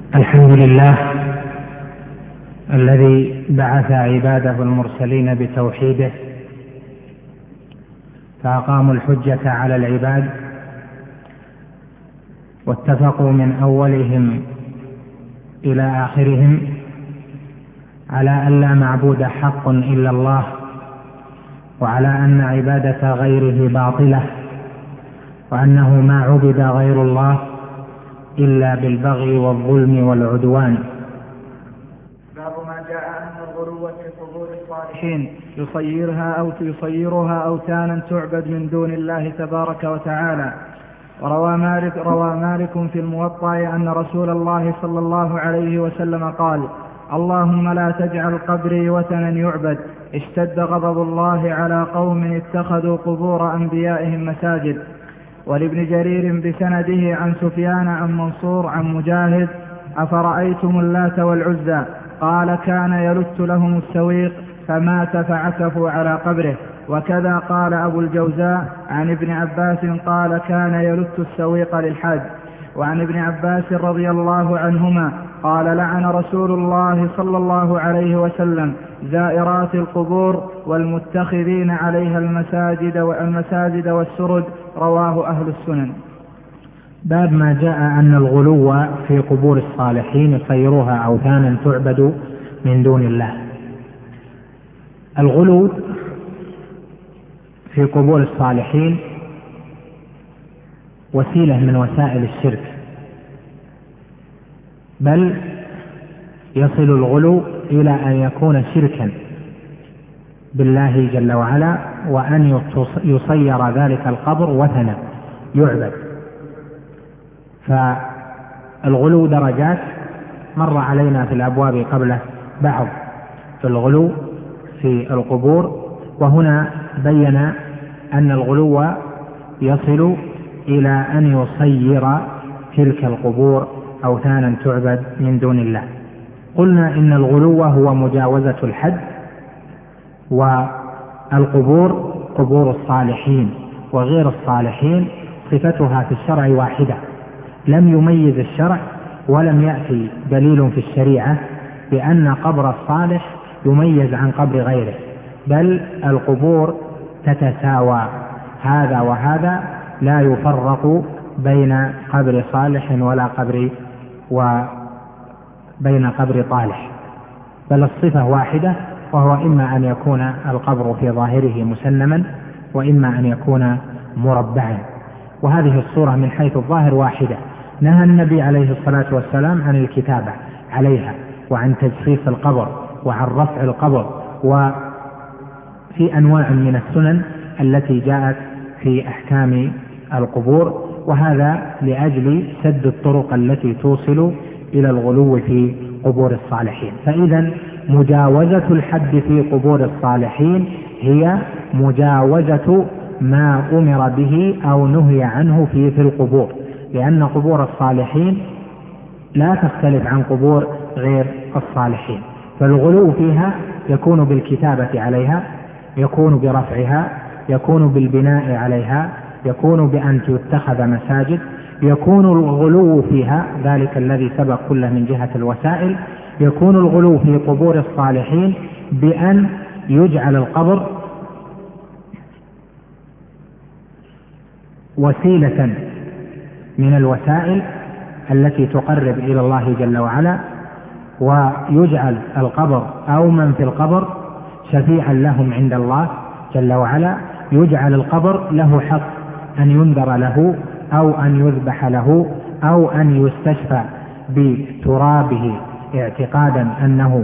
الحمد لله الذي بعث عباده المرسلين بتوحيده فأقاموا الحجة على العباد، واتفقوا من أولهم إلى آخرهم على أن لا معبود حق إلا الله، وعلى أن عبادة غيره باطلة، وأنه ما عبد غير الله إلا بالبغي والظلم والعدوان. باب ما جاء أن الغلو في قبور الصالحين يصيرها أوثانا تعبد من دون الله تبارك وتعالى. روى مالك في الموطأ أن رسول الله صلى الله عليه وسلم قال: اللهم لا تجعل قبري وثنا يعبد. اشتد غضب الله على قوم اتخذوا قبور أنبيائهم مساجد. ولابن جرير بسنده عن سفيان عن منصور عن مجاهد: أفرأيتم اللات والعزى؟ قال: كان يلت لهم السويق فمات فعكفوا على قبره. وكذا قال أبو الجوزاء عن ابن عباس قال: كان يلت السويق للحاج. وعن ابن عباس رضي الله عنهما قال: لعن رسول الله صلى الله عليه وسلم زائرات القبور والمتخذين عليها المساجد والسرج. رواه أهل السنن. باب ما جاء أن الغلو في قبور الصالحين يصيرها أوثانا تعبد من دون الله. الغلو في قبور الصالحين وسيلة من وسائل الشرك، بل يصل الغلو إلى أن يكون شركا بالله جل وعلا، وأن يصير ذلك القبر وثنا يعبد. فالغلو درجات، مر علينا في الأبواب قبله بعض في الغلو في القبور، وهنا بين أن الغلو يصل إلى أن يصير تلك القبور أوثانا تعبد من دون الله. قلنا إن الغلو هو مجاوزة الحد، والقبور قبور الصالحين وغير الصالحين صفتها في الشرع واحدة، لم يميز الشرع ولم يأتي دليل في الشريعة بأن قبر الصالح يميز عن قبر غيره، بل القبور تتساوى، هذا وهذا لا يفرق بين قبر صالح وبين قبر طالح، بل الصفة واحدة، وهو إما أن يكون القبر في ظاهره مسنما، وإما أن يكون مربعا، وهذه الصورة من حيث الظاهر واحدة. نهى النبي عليه الصلاة والسلام عن الكتابة عليها، وعن تجصيص القبر، وعن رفع القبر، وفي أنواع من السنن التي جاءت في أحكام القبور، وهذا لأجل سد الطرق التي توصل إلى الغلو في قبور الصالحين. فإذا مجاوزة الحد في قبور الصالحين هي مجاوزة ما أمر به أو نهي عنه في القبور، لأن قبور الصالحين لا تختلف عن قبور غير الصالحين، فالغلو فيها يكون بالكتابة عليها، يكون برفعها، يكون بالبناء عليها، يكون بأن تتخذ مساجد، يكون الغلو فيها ذلك الذي سبق كله من جهة الوسائل، يكون الغلو في قبور الصالحين بأن يجعل القبر وسيلة من الوسائل التي تقرب إلى الله جل وعلا، ويجعل القبر أو من في القبر شفيعا لهم عند الله جل وعلا، يجعل القبر له حق أن ينذر له أو أن يذبح له أو أن يستشفى بترابه اعتقادا أنه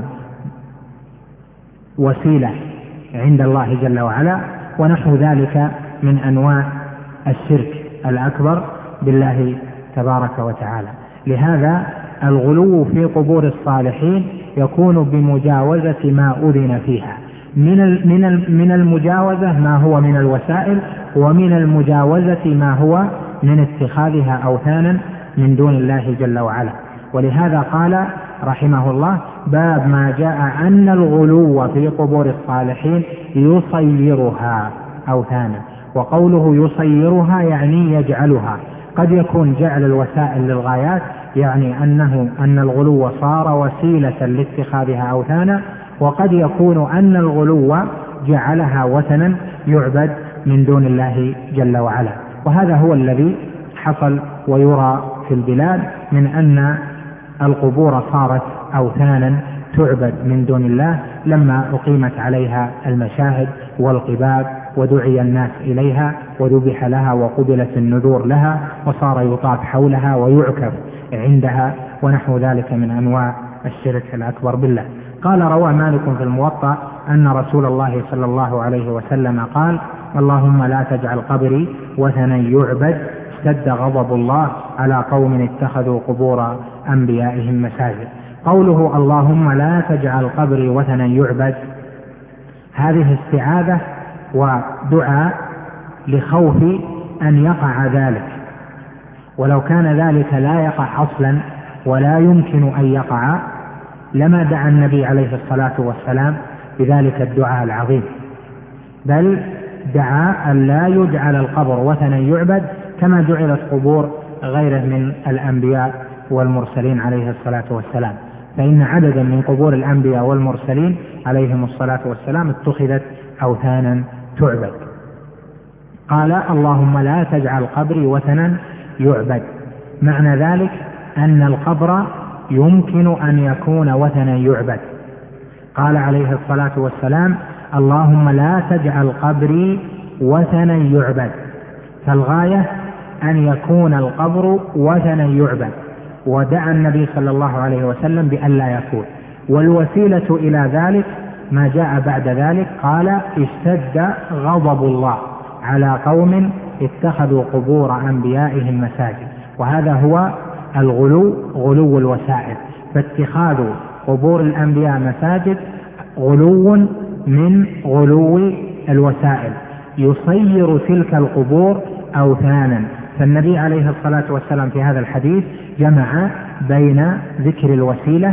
وسيلة عند الله جل وعلا، ونحو ذلك من أنواع الشرك الأكبر بالله تبارك وتعالى. لهذا الغلو في قبور الصالحين يكون بمجاوزة ما أذن فيها، من المجاوزة ما هو من الوسائل، ومن المجاوزة ما هو من اتخاذها أوثانا من دون الله جل وعلا. ولهذا قال رحمه الله: باب ما جاء أن الغلو في قبور الصالحين يصيرها أوثانا. وقوله يصيرها يعني يجعلها، قد يكون جعل الوسائل للغايات، يعني أن الغلو صار وسيلة لاتخاذها أوثانا، وقد يكون أن الغلو جعلها وثنا يعبد من دون الله جل وعلا. وهذا هو الذي حصل ويرى في البلاد، من أن القبور صارت أوثانا تعبد من دون الله لما أقيمت عليها المشاهد والقباب ودعي الناس إليها وذبح لها وقبلت النذور لها وصار يطاف حولها ويعكف عندها ونحو ذلك من أنواع الشرك الأكبر بالله. قال: روى مالك في الموطأ أن رسول الله صلى الله عليه وسلم قال: اللهم لا تجعل قبري وثنا يعبد اشتد غضب الله على قوم اتخذوا قبور أنبيائهم مساجد. قوله اللهم لا تجعل قبري وثنا يعبد، هذه استعاذة ودعاء لخوف أن يقع ذلك، ولو كان ذلك لا يقع أصلا ولا يمكن أن يقع لما دعا النبي عليه الصلاة والسلام بذلك الدعاء العظيم، بل دعا أن لا يجعل القبر وثنا يعبد كما جعلت قبور غيره من الأنبياء والمرسلين عليه الصلاة والسلام، فإن عددا من قبور الأنبياء والمرسلين عليهم الصلاة والسلام اتخذت أوثانا تعبد. قال: اللهم لا تجعل قبري وثنا يعبد، معنى ذلك أن القبر يمكن أن يكون وثنا يعبد. قال عليه الصلاة والسلام: اللهم لا تجعل قبري وثنا يعبد، فالغاية أن يكون القبر وثنا يعبد، ودعا النبي صلى الله عليه وسلم بأن لا يكون، والوسيلة إلى ذلك ما جاء بعد ذلك. قال: اشتد غضب الله على قوم اتخذوا قبور أنبيائهم مساجد. وهذا هو الغلو، غلو الوسائل، فاتخاذ قبور الأنبياء مساجد غلو من غلو الوسائل، يصير تلك القبور أوثانا. فالنبي عليه الصلاة والسلام في هذا الحديث جمع بين ذكر الوسيلة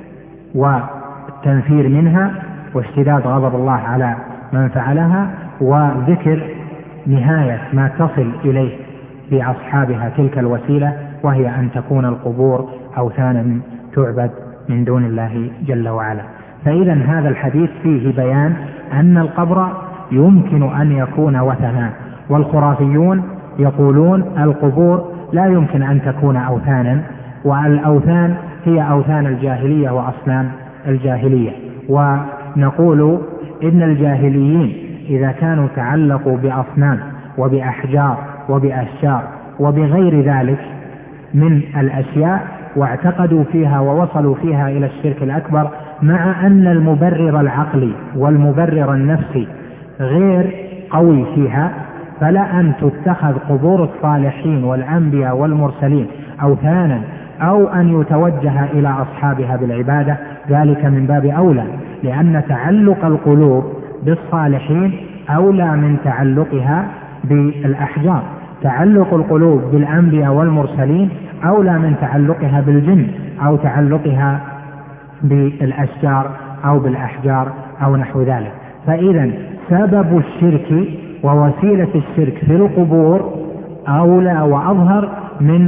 والتنفير منها واشتداد غضب الله على من فعلها، وذكر نهاية ما تصل إليه بأصحابها تلك الوسيلة، وهي أن تكون القبور أوثانا تعبد من دون الله جل وعلا. فإذا هذا الحديث فيه بيان أن القبر يمكن أن يكون وثنا، والخرافيون يقولون القبور لا يمكن أن تكون أوثانا، والأوثان هي أوثان الجاهلية وأصنام الجاهلية. ونقول إن الجاهليين إذا كانوا تعلقوا بأصنام وبأحجار وبأشجار وبغير ذلك من الأشياء واعتقدوا فيها ووصلوا فيها إلى الشرك الأكبر، مع أن المبرر العقلي والمبرر النفسي غير قوي فيها، فلا أن تتخذ قبور الصالحين والأنبياء والمرسلين أوثانا أو أن يتوجه إلى أصحابها بالعبادة، ذلك من باب أولى، لأن تعلق القلوب بالصالحين أولى من تعلقها بالأحجار. تعلق القلوب بالأنبياء والمرسلين أولى من تعلقها بالجن أو تعلقها بالأشجار أو بالأحجار أو نحو ذلك. فإذا سبب الشرك ووسيلة الشرك في القبور أولى وأظهر من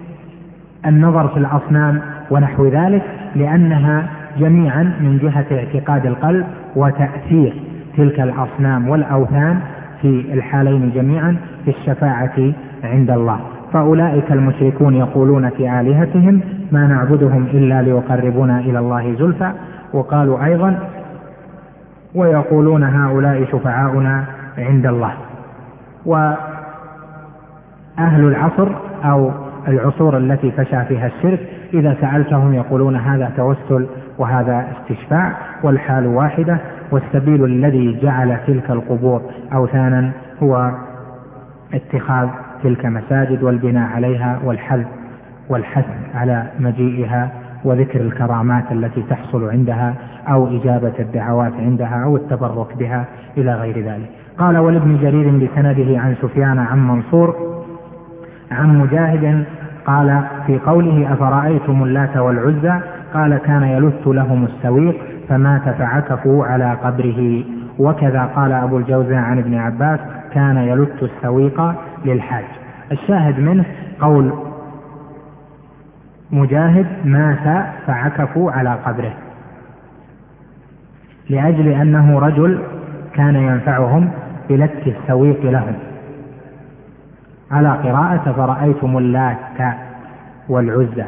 النظر في الأصنام ونحو ذلك، لأنها جميعا من جهة اعتقاد القلب وتأثير تلك الأصنام والأوثان في الحالين جميعا في الشفاعة عند الله. فأولئك المشركون يقولون في آلهتهم ما نعبدهم إلا ليقربونا إلى الله زلفى، وقالوا أيضا ويقولون هؤلاء شفعاؤنا عند الله. وأهل العصر أو العصور التي فشى فيها الشرك إذا سألتهم يقولون هذا توسل وهذا استشفاع، والحال واحدة، والسبيل الذي جعل تلك القبور أوثانا هو اتخاذ تلك مساجد والبناء عليها والحث على مجيئها وذكر الكرامات التي تحصل عندها أو إجابة الدعوات عندها أو التبرك بها إلى غير ذلك. قال: ولابن جرير بسنده عن سفيان عن منصور عن مجاهد قال في قوله أفرأيتم اللات والعزى، قال: كان يلث لهم السويق فمات فعكفوا على قبره. وكذا قال أبو الجوزاء عن ابن عباس: كان يلث السويق للحاج. الشاهد منه قول مجاهد مات فعكفوا على قبره، لأجل أنه رجل كان ينفعهم بلت السويق لهم، على قراءة فرأيتم اللات والعزى.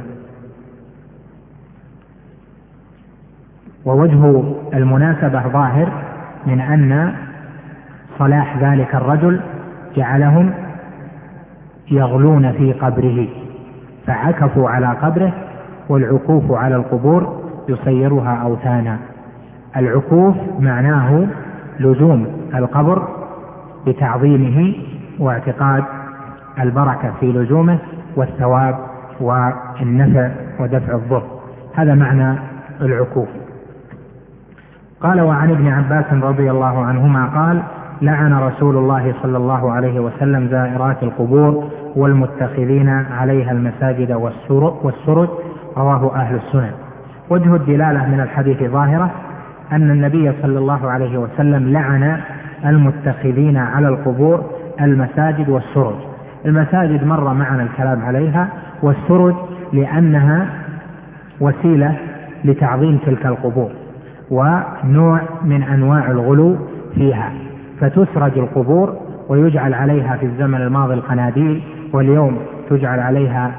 ووجه المناسبة ظاهر من أن صلاح ذلك الرجل جعلهم يغلون في قبره فعكفوا على قبره، والعكوف على القبور يصيرها أوثانا. العكوف معناه لزوم القبر بتعظيمه واعتقاد البركة في لزومه والثواب والنفع ودفع الضر، هذا معنى العكوف. قال: وعن ابن عباس رضي الله عنهما قال: لعن رسول الله صلى الله عليه وسلم زائرات القبور والمتخذين عليها المساجد والسرج، رواه أهل السنن. وجه الدلالة من الحديث ظاهرة أن النبي صلى الله عليه وسلم لعن المتخذين على القبور المساجد والسرج. المساجد مر معنا الكلام عليها، والسرج لأنها وسيلة لتعظيم تلك القبور ونوع من أنواع الغلو فيها، فتسرج القبور ويجعل عليها في الزمن الماضي القناديل، واليوم تجعل عليها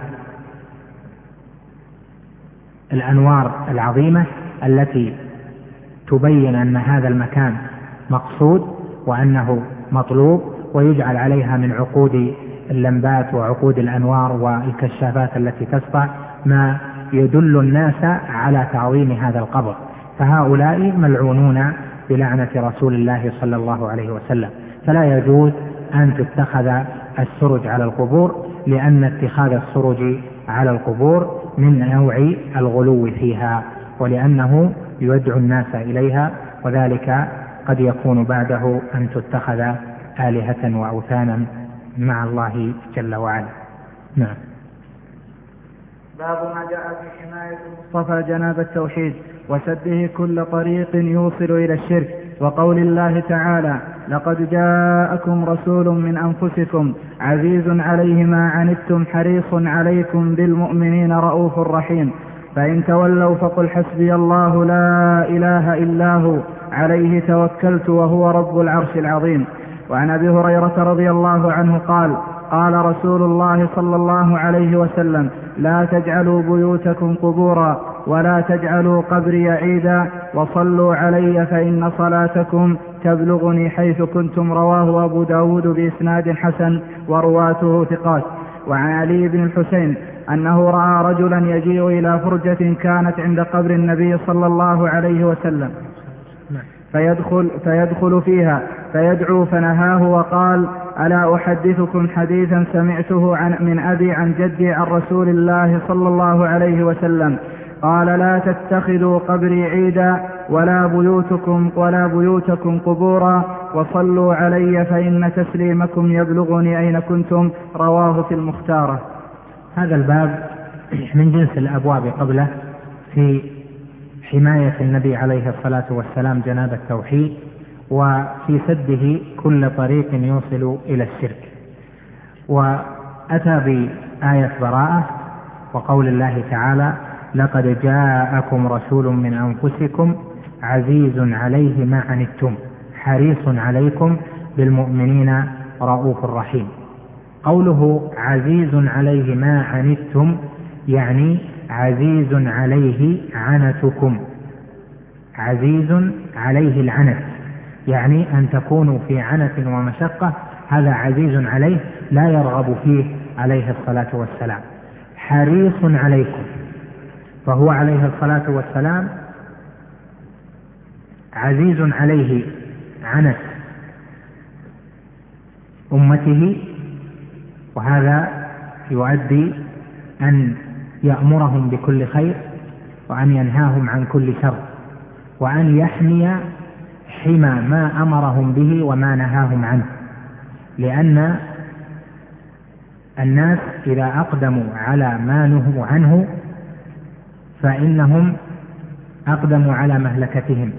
الأنوار العظيمة التي تبين أن هذا المكان مقصود وأنه مطلوب، ويجعل عليها من عقود اللمبات وعقود الأنوار والكشافات التي تسطع ما يدل الناس على تعظيم هذا القبر. فهؤلاء ملعونون بلعنة رسول الله صلى الله عليه وسلم، فلا يجوز أن تتخذ السرج على القبور، لأن اتخاذ السرج على القبور من نوع الغلو فيها، ولأنه يدعو الناس إليها، وذلك قد يكون بعده أن تتخذ آلهة وأوثانا مع الله جل وعلا. نعم. باب ما جاء في حماية المصطفى جناب التوحيد وسده كل طريق يوصل إلى الشرك، وقول الله تعالى: لقد جاءكم رسول من أنفسكم عزيز عليه ما عنتم حريص عليكم بالمؤمنين رؤوف رحيم، فإن تولوا فقل حسبي الله لا إله إلا هو عليه توكلت وهو رب العرش العظيم. وعن أبي هريرة رضي الله عنه قال: قال رسول الله صلى الله عليه وسلم: لا تجعلوا بيوتكم قبورا ولا تجعلوا قبري عيدا وصلوا علي فإن صلاتكم تبلغني حيث كنتم. رواه أبو داود بإسناد حسن ورواته ثقات. وعن علي بن الحسين أنه رأى رجلا يجيء إلى فرجة كانت عند قبر النبي صلى الله عليه وسلم فيدخل فيها فيدعو، فنهاه وقال: ألا أحدثكم حديثا سمعته من أبي عن جدي عن رسول الله صلى الله عليه وسلم قال: لا تتخذوا قبري عيدا ولا بيوتكم قبورا وصلوا علي فإن تسليمكم يبلغني أين كنتم. رواه في المختارة. هذا الباب من جنس الأبواب قبله في حماية النبي عليه الصلاة والسلام جناب التوحيد، وفي سده كل طريق يوصل إلى الشرك. وأتى بآية براءة وقول الله تعالى: لقد جاءكم رسول من أنفسكم عزيز عليه ما عنتم حريص عليكم بالمؤمنين رؤوف رحيم. قوله عزيز عليه ما عنتم يعني عزيز عليه عنتكم، عزيز عليه العنت، يعني أن تكونوا في عنت ومشقة، هذا عزيز عليه لا يرغب فيه عليه الصلاة والسلام. حريص عليكم، فهو عليه الصلاة والسلام عزيز عليه عنت أمته، وهذا يؤدي أن يأمرهم بكل خير وأن ينهاهم عن كل شر، وأن يحمي حمى ما أمرهم به وما نهاهم عنه، لأن الناس إذا أقدموا على ما نهوا عنه فإنهم أقدموا على مهلكتهم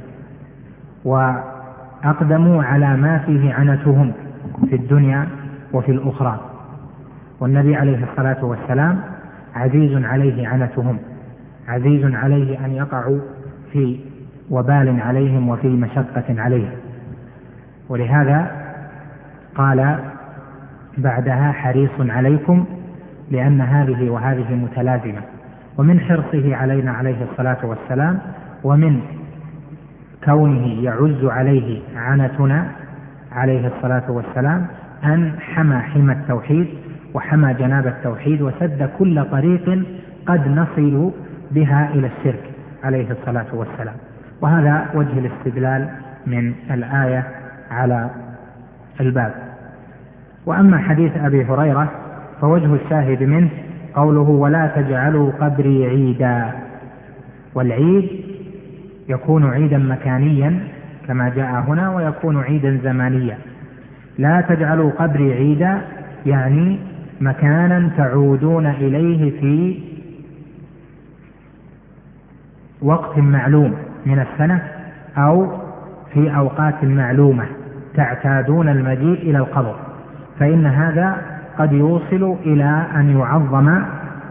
وأقدموا على ما فيه عنتهم في الدنيا وفي الأخرى. والنبي عليه الصلاة والسلام عزيز عليه عنتهم، عزيز عليه أن يقعوا في وبال عليهم وفي مشقة عليهم. ولهذا قال بعدها حريص عليكم، لأن هذه وهذه متلازمة. ومن حرصه علينا عليه الصلاة والسلام ومن كونه يعز عليه عنتنا عليه الصلاة والسلام أن حمى التوحيد وحمى جناب التوحيد وسد كل طريق قد نصل بها إلى الشرك عليه الصلاة والسلام. وهذا وجه الاستدلال من الآية على الباب. وأما حديث أبي هريرة فوجه الشاهد منه قوله ولا تجعلوا قبري عيدا. والعيد يكون عيدا مكانيا كما جاء هنا، ويكون عيدا زمانيا. لا تجعلوا قبري عيدا يعني مكانا تعودون إليه في وقت معلوم من السنة أو في أوقات معلومة تعتادون المجيء إلى القبر، فإن هذا قد يوصل إلى أن يعظم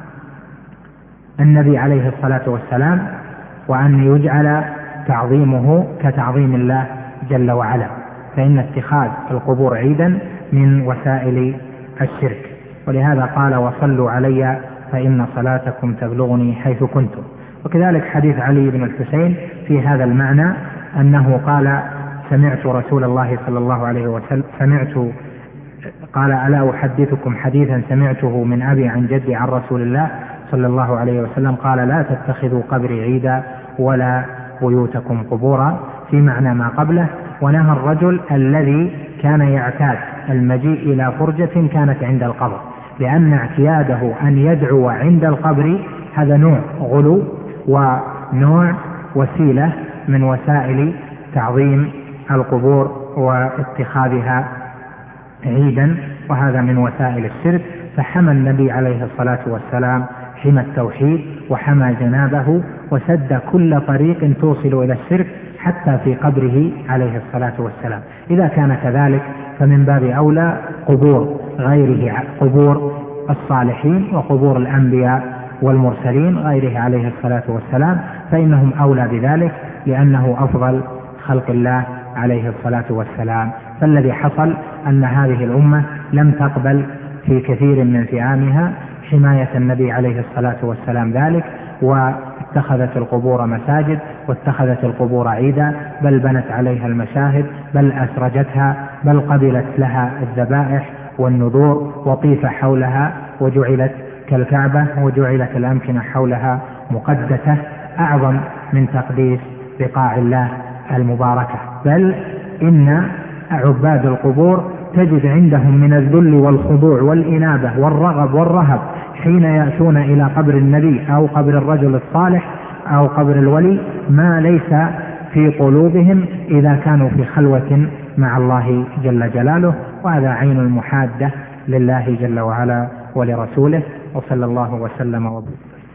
النبي عليه الصلاة والسلام وأن يجعل تعظيمه كتعظيم الله جل وعلا، فإن اتخاذ القبور عيدا من وسائل الشرك. ولهذا قال وصلوا علي فإن صلاتكم تبلغني حيث كنتم. وكذلك حديث علي بن الحسين في هذا المعنى أنه قال سمعت رسول الله صلى الله عليه وسلم قال ألا أحدثكم حديثا سمعته من أبي عن جدي عن رسول الله صلى الله عليه وسلم قال لا تتخذوا قبري عيدا ولا بيوتكم قبورا، في معنى ما قبله. ونهى الرجل الذي كان يعتاد المجيء إلى فرجة كانت عند القبر، لأن اعتياده أن يدعو عند القبر هذا نوع غلو ونوع وسيلة من وسائل تعظيم القبور واتخاذها عيدا، وهذا من وسائل الشرك. فحمى النبي عليه الصلاة والسلام حمى التوحيد وحمى جنابه وسد كل طريق توصل إلى الشرك حتى في قبره عليه الصلاة والسلام. إذا كان كذلك فمن باب أولى قبور غيره، قبور الصالحين وقبور الأنبياء والمرسلين غيره عليه الصلاة والسلام، فإنهم أولى بذلك لأنه أفضل خلق الله عليه الصلاة والسلام. فالذي حصل أن هذه الأمة لم تقبل في كثير من فئامها حماية النبي عليه الصلاة والسلام ذلك، واتخذت القبور مساجد واتخذت القبور عيدا، بل بنت عليها المشاهد، بل أسرجتها، بل قبلت لها الذبائح والنذور وطيف حولها وجعلت كالكعبة وجعلت الأمكنة حولها مقدسة أعظم من تقديس بقاع الله المباركة. بل إن عباد القبور تجد عندهم من الذل والخضوع والإنابة والرغب والرهب حين يأتون إلى قبر النبي أو قبر الرجل الصالح أو قبر الولي ما ليس في قلوبهم إذا كانوا في خلوة مع الله جل جلاله. وهذا عين المحادة لله جل وعلا ولرسوله، وصلى الله وسلم وبارك.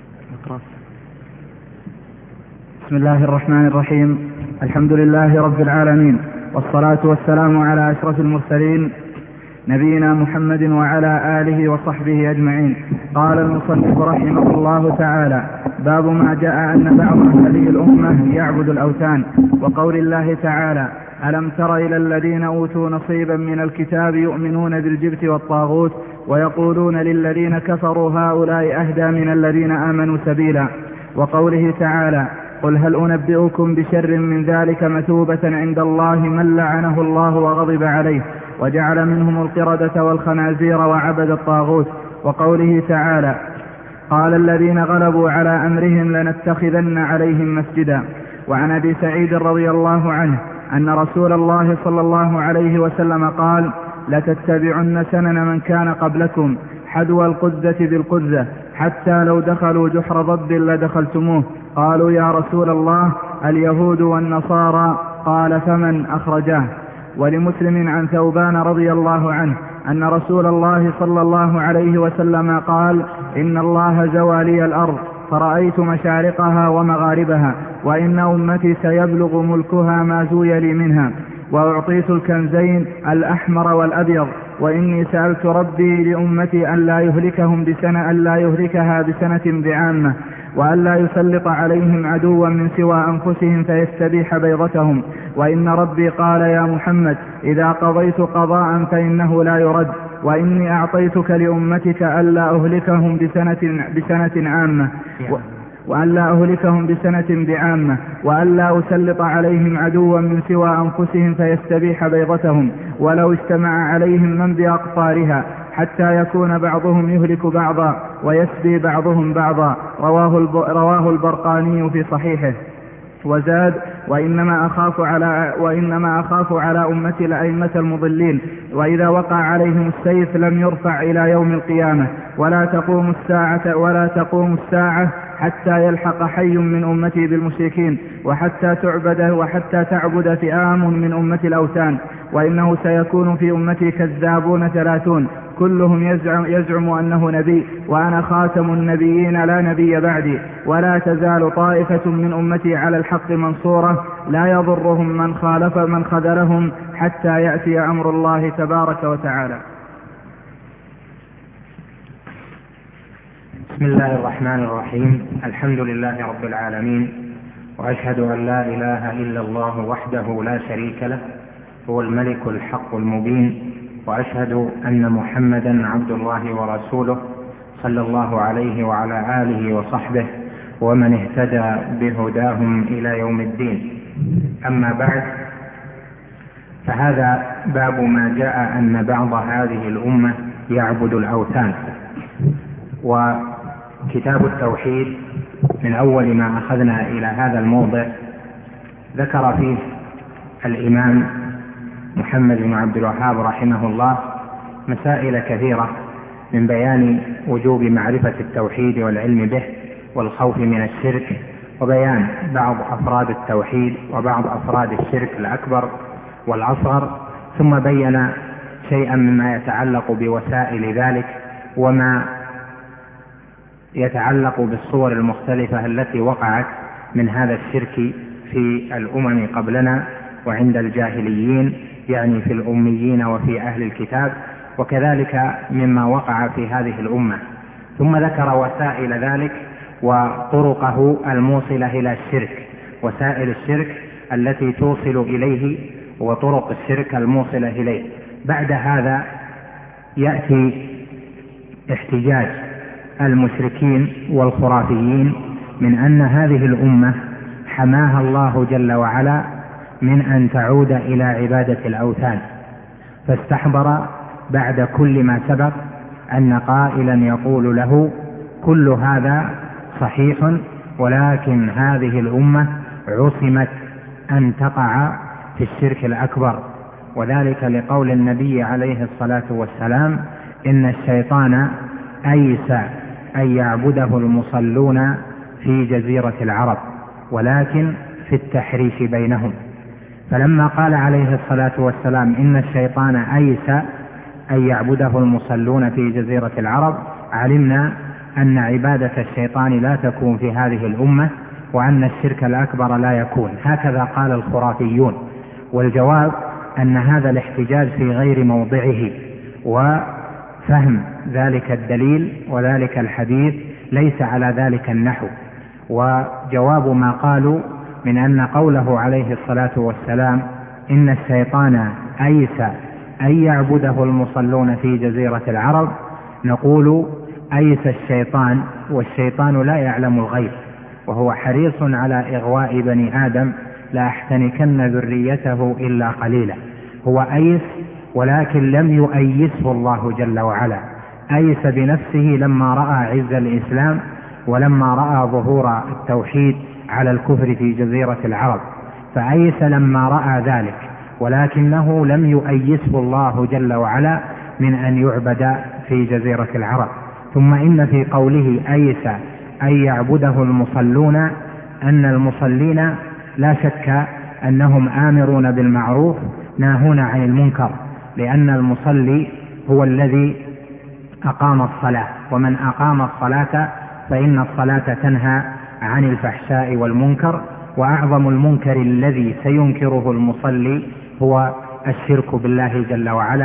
بسم الله الرحمن الرحيم. الحمد لله رب العالمين، والصلاة والسلام على أشرف المرسلين نبينا محمد وعلى آله وصحبه أجمعين. قال المصنف رحمه الله تعالى: باب ما جاء أن بعض هذه الأمة يعبد الأوثان. وقول الله تعالى: ألم تر إلى الذين أوتوا نصيبا من الكتاب يؤمنون بالجبت والطاغوت ويقولون للذين كفروا هؤلاء أهدى من الذين آمنوا سبيلا. وقوله تعالى: قل هل أنبئكم بشر من ذلك مثوبة عند الله من لعنه الله وغضب عليه وجعل منهم القردة والخنازير وعبد الطاغوت. وقوله تعالى: قال الذين غلبوا على أمرهم لنتخذن عليهم مسجدا. وعن أبي سعيد رضي الله عنه أن رسول الله صلى الله عليه وسلم قال: لتتبعن سنن من كان قبلكم حذو القذة بالقذة حتى لو دخلوا جحر ضب لدخلتموه. قالوا: يا رسول الله اليهود والنصارى؟ قال: فمن أخرجاه. ولمسلم عن ثوبان رضي الله عنه أن رسول الله صلى الله عليه وسلم قال: إن الله زوى لي الأرض فرأيت مشارقها ومغاربها، وإن أمتي سيبلغ ملكها ما زوي لي منها، وأعطيت الكنزين الأحمر والأبيض وإني سألت ربي لأمتي ألا يهلكها بسنة بعامة، وألا يسلط عليهم عدوا من سوى أنفسهم فيستبيح بيضتهم. وإن ربي قال يا محمد إذا قضيت قضاء فإنه لا يرد، وإني أعطيتك لأمتك ألا أهلكهم بسنة عامة وألا أهلكهم بسنة بعامة، وألا أسلط عليهم عدوا من سوى أنفسهم فيستبيح بيضتهم، ولو اجتمع عليهم من بأقطارها حتى يكون بعضهم يهلك بعضا ويسبي بعضهم بعضا. رواه البرقاني في صحيحه. وزاد وإنما أخاف على أمتي الأئمة المضلين، وإذا وقع عليهم السيف لم يرفع إلى يوم القيامة، ولا تقوم الساعة حتى يلحق حي من أمتي بالمشركين، وحتى تعبد فئام من أمتي الأوثان. وإنه سيكون في أمتي كذابون 30 كلهم يزعم أنه نبي، وأنا خاتم النبيين لا نبي بعدي، ولا تزال طائفة من أمتي على الحق منصورة لا يضرهم من خذلهم حتى يأتي أمر الله تبارك وتعالى. بسم الله الرحمن الرحيم. الحمد لله رب العالمين، وأشهد أن لا إله إلا الله وحده لا شريك له، هو الملك الحق المبين، وأشهد أن محمدا عبد الله ورسوله صلى الله عليه وعلى آله وصحبه ومن اهتدى بهداهم إلى يوم الدين. أما بعد، فهذا باب ما جاء أن بعض هذه الأمة يعبد الأوثان. وكتاب التوحيد من أول ما أخذنا إلى هذا الموضع ذكر فيه الإمام محمد بن عبد الوهاب رحمه الله مسائل كثيرة من بيان وجوب معرفة التوحيد والعلم به والخوف من الشرك، وبيان بعض أفراد التوحيد وبعض أفراد الشرك الأكبر والأصغر، ثم بين شيئا مما يتعلق بوسائل ذلك وما يتعلق بالصور المختلفة التي وقعت من هذا الشرك في الأمم قبلنا وعند الجاهليين، يعني في الأميين وفي أهل الكتاب، وكذلك مما وقع في هذه الأمة. ثم ذكر وسائل ذلك وطرقه الموصلة إلى الشرك، وسائل الشرك التي توصل إليه وطرق الشرك الموصلة إليه. بعد هذا يأتي احتجاج المشركين والخرافيين من أن هذه الأمة حماها الله جل وعلا من أن تعود إلى عبادة الأوثان، فاستحضر بعد كل ما سبق أن قائلا يقول له كل هذا صحيح، ولكن هذه الأمة عصمت أن تقع في الشرك الأكبر، وذلك لقول النبي عليه الصلاة والسلام إن الشيطان أيس أن يعبده المصلون في جزيرة العرب ولكن في التحريش بينهم. فلما قال عليه الصلاة والسلام إن الشيطان أيس أن يعبده المصلون في جزيرة العرب، علمنا أن عبادة الشيطان لا تكون في هذه الأمة، وأن الشرك الأكبر لا يكون. هكذا قال الخرافيون. والجواب أن هذا الاحتجاج في غير موضعه، وفهم ذلك الدليل وذلك الحديث ليس على ذلك النحو. وجواب ما قالوا من أن قوله عليه الصلاة والسلام إن الشيطان أيس أن يعبده المصلون في جزيرة العرب، نقول أيس الشيطان، والشيطان لا يعلم الغيب، وهو حريص على إغواء بني آدم، لا أحتنكن ذريته إلا قليلا. هو أيس، ولكن لم يؤيسه الله جل وعلا. أيس بنفسه لما رأى عز الإسلام ولما رأى ظهور التوحيد على الكفر في جزيرة العرب، فأيس لما رأى ذلك، ولكنه لم يؤيسه الله جل وعلا من أن يعبد في جزيرة العرب. ثم إن في قوله أيس أن يعبده المصلون أن المصلين لا شك أنهم آمرون بالمعروف ناهون عن المنكر، لأن المصلي هو الذي أقام الصلاة، ومن أقام الصلاة فإن الصلاة تنهى عن الفحشاء والمنكر. وأعظم المنكر الذي سينكره المصلي هو الشرك بالله جل وعلا،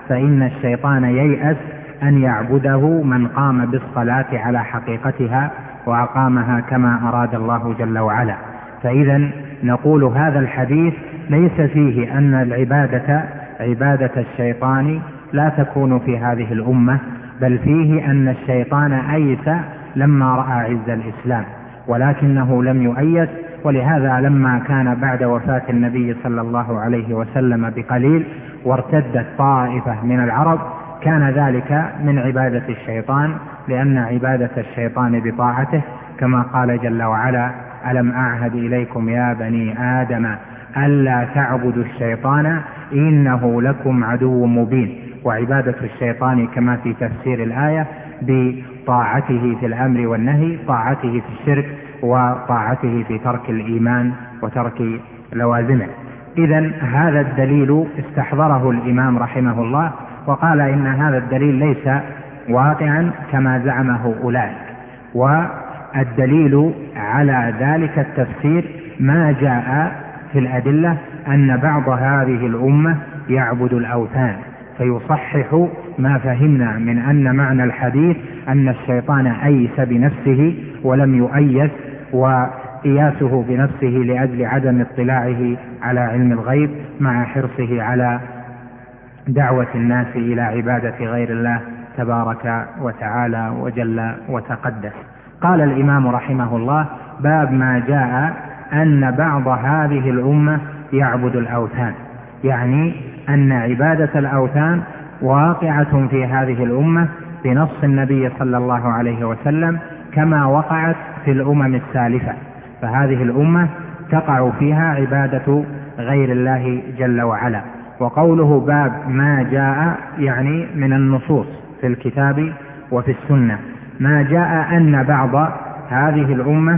فإن الشيطان ييأس أن يعبده من قام بالصلاة على حقيقتها وأقامها كما أراد الله جل وعلا. فإذا نقول هذا الحديث ليس فيه أن العبادة عبادة الشيطان لا تكون في هذه الأمة، بل فيه أن الشيطان أيس لما رأى عز الإسلام، ولكنه لم يؤيس. ولهذا لما كان بعد وفاة النبي صلى الله عليه وسلم بقليل وارتدت طائفة من العرب، كان ذلك من عبادة الشيطان، لأن عبادة الشيطان بطاعته، كما قال جل وعلا: ألم أعهد إليكم يا بني آدم ألا تعبدوا الشيطان إنه لكم عدو مبين. وعبادة الشيطان كما في تفسير الآية بطاعته في الأمر والنهي، طاعته في الشرك وطاعته في ترك الإيمان وترك لوازمه. إذن هذا الدليل استحضره الإمام رحمه الله وقال إن هذا الدليل ليس واقعا كما زعمه أولئك، والدليل على ذلك التفسير ما جاء في الأدلة أن بعض هذه الأمة يعبد الأوثان، فيصحح ما فهمنا من أن معنى الحديث أن الشيطان أيس بنفسه ولم يؤيس، وإياسه بنفسه لأجل عدم اطلاعه على علم الغيب مع حرصه على دعوة الناس إلى عبادة غير الله تبارك وتعالى وجل وتقدس. قال الإمام رحمه الله: باب ما جاء أن بعض هذه الأمة يعبد الأوثان، يعني أن عبادة الأوثان واقعة في هذه الأمة بنص النبي صلى الله عليه وسلم كما وقعت في الأمم السالفة، فهذه الأمة تقع فيها عبادة غير الله جل وعلا. وقوله باب ما جاء يعني من النصوص في الكتاب وفي السنة، ما جاء أن بعض هذه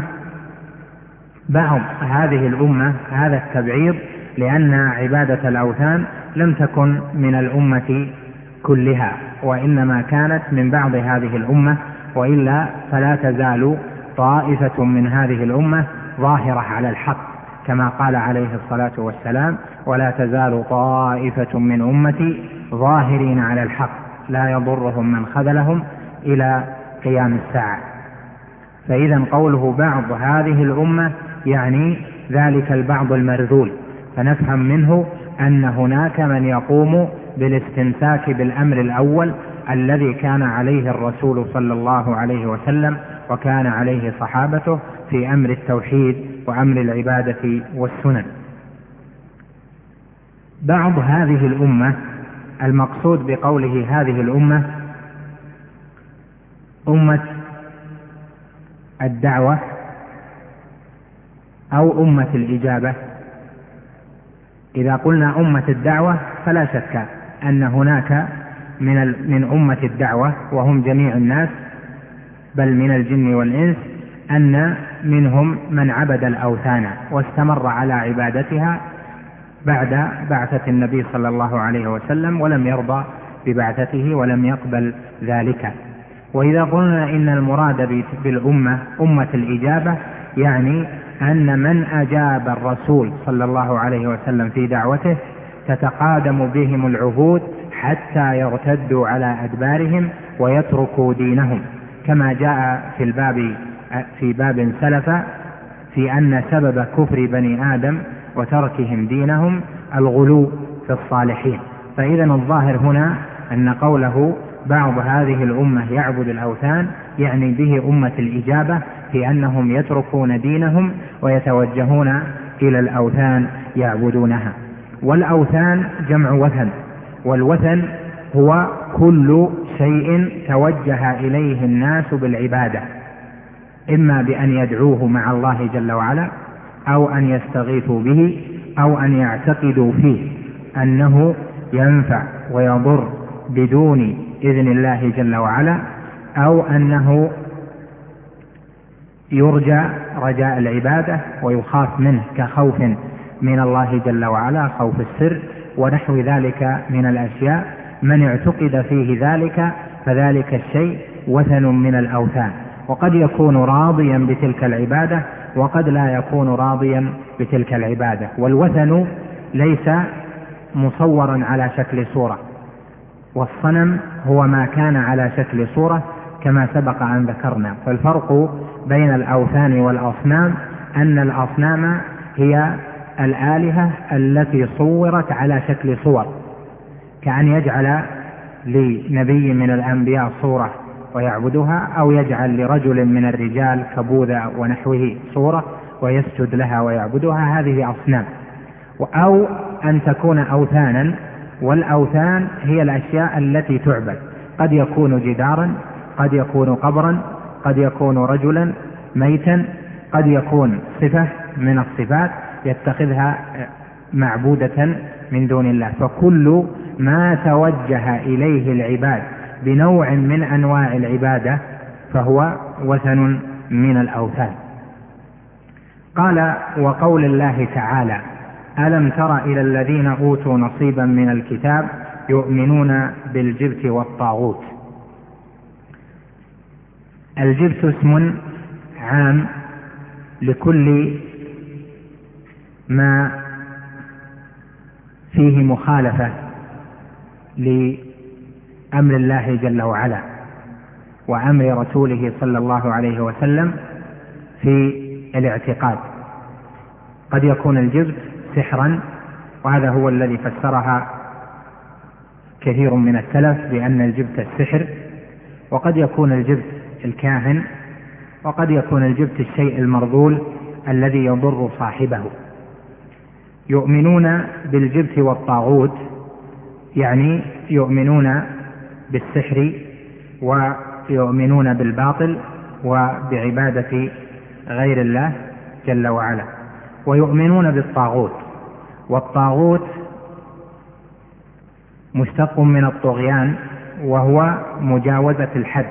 الأمة هذا التبعيض، لأن عبادة الأوثان لم تكن من الأمة كلها، وإنما كانت من بعض هذه الأمة، وإلا فلا تزال طائفة من هذه الأمة ظاهرة على الحق، كما قال عليه الصلاة والسلام: ولا تزال طائفة من أمتي ظاهرين على الحق لا يضرهم من خذلهم إلى قيام الساعة. فإذا قوله بعض هذه الأمة يعني ذلك البعض المرذول، فنفهم منه أن هناك من يقوم بالاستمساك بالأمر الأول الذي كان عليه الرسول صلى الله عليه وسلم وكان عليه صحابته في أمر التوحيد وأمر العبادة والسنن. بعض هذه الأمة، المقصود بقوله هذه الأمة أمة الدعوة أو أمة الإجابة. إذا قلنا أمة الدعوة فلا شك أن هناك من أمة الدعوة وهم جميع الناس بل من الجن والإنس، أن منهم من عبد الأوثان واستمر على عبادتها بعد بعثة النبي صلى الله عليه وسلم ولم يرضى ببعثته ولم يقبل ذلك. وإذا قلنا إن المراد بالأمة أمة الإجابة يعني أن من أجاب الرسول صلى الله عليه وسلم في دعوته تتقادم بهم العهود حتى يرتدوا على أدبارهم ويتركوا دينهم، كما جاء في باب سلف في أن سبب كفر بني آدم وتركهم دينهم الغلو في الصالحين. فإذا الظاهر هنا أن قوله بعض هذه الأمة يعبد الأوثان يعني به أمة الإجابة، في أنهم يتركون دينهم ويتوجهون إلى الأوثان يعبدونها. والأوثان جمع وثن، والوثن هو كل شيء توجه إليه الناس بالعبادة، إما بأن يدعوه مع الله جل وعلا أو أن يستغيثوا به أو أن يعتقدوا فيه أنه ينفع ويضر بدون إذن الله جل وعلا، أو أنه يرجى رجاء العبادة ويخاف منه كخوف من الله جل وعلا، خوف السر ونحو ذلك من الأشياء. من اعتقد فيه ذلك فذلك الشيء وثن من الأوثان، وقد يكون راضيا بتلك العبادة وقد لا يكون راضيا بتلك العبادة. والوثن ليس مصورا على شكل صورة، والصنم هو ما كان على شكل صورة كما سبق أن ذكرنا. فالفرق بين الأوثان والأصنام أن الأصنام هي الآلهة التي صورت على شكل صور، كأن يجعل لنبي من الأنبياء صورة ويعبدها، أو يجعل لرجل من الرجال كبوذا ونحوه صورة ويسجد لها ويعبدها، هذه أصنام. أو أن تكون أوثانا، والأوثان هي الأشياء التي تعبد، قد يكون جدارا، قد يكون قبرا، قد يكون رجلا ميتا، قد يكون صفة من الصفات يتخذها معبودة من دون الله. فكل ما توجه إليه العباد بنوع من أنواع العبادة فهو وثن من الأوثان. قال: وقول الله تعالى: ألم تر إلى الذين أوتوا نصيبا من الكتاب يؤمنون بالجبت والطاغوت. الجبت اسم عام لكل ما فيه مخالفة لأمر الله جل وعلا وأمر رسوله صلى الله عليه وسلم في الاعتقاد. قد يكون الجبت سحرا، وهذا هو الذي فسرها كثير من السلف بأن الجبت السحر، وقد يكون الجبت الكاهن، وقد يكون الجبت الشيء المرذول الذي يضر صاحبه. يؤمنون بالجبت والطاغوت يعني يؤمنون بالسحر ويؤمنون بالباطل وبعبادة غير الله جل وعلا، ويؤمنون بالطاغوت. والطاغوت مشتق من الطغيان وهو مجاوزة الحد،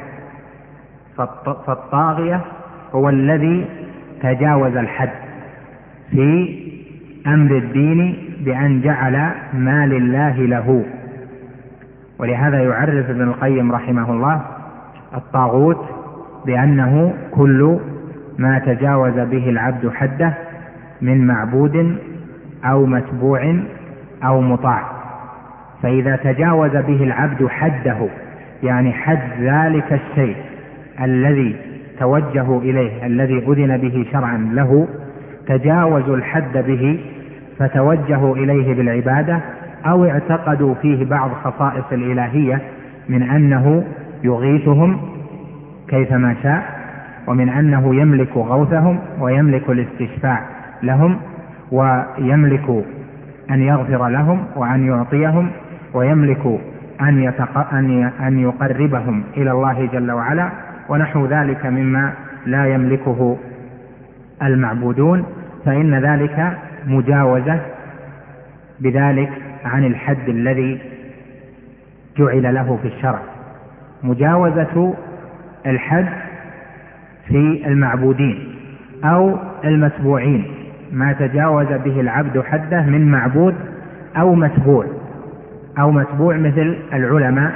فالطاغية هو الذي تجاوز الحد في أمر الدين بأن جعل ما لله له. ولهذا يعرف ابن القيم رحمه الله الطاغوت بأنه كل ما تجاوز به العبد حده من معبود أو متبوع أو مطاع. فإذا تجاوز به العبد حده، يعني حد ذلك الشيء الذي توجه إليه الذي أذن به شرعا له، تجاوزوا الحد به فتوجهوا إليه بالعبادة، أو اعتقدوا فيه بعض خصائص الإلهية من أنه يغيثهم كيفما شاء، ومن أنه يملك غوثهم ويملك الاستشفاع لهم ويملك أن يغفر لهم وأن يعطيهم ويملك أن يقربهم إلى الله جل وعلا ونحو ذلك مما لا يملكه المعبودون، فإن ذلك مجاوزة بذلك عن الحد الذي جعل له في الشرع. مجاوزة الحد في المعبودين أو المتبوعين، ما تجاوز به العبد حده من معبود أو متبوع، أو متبوع مثل العلماء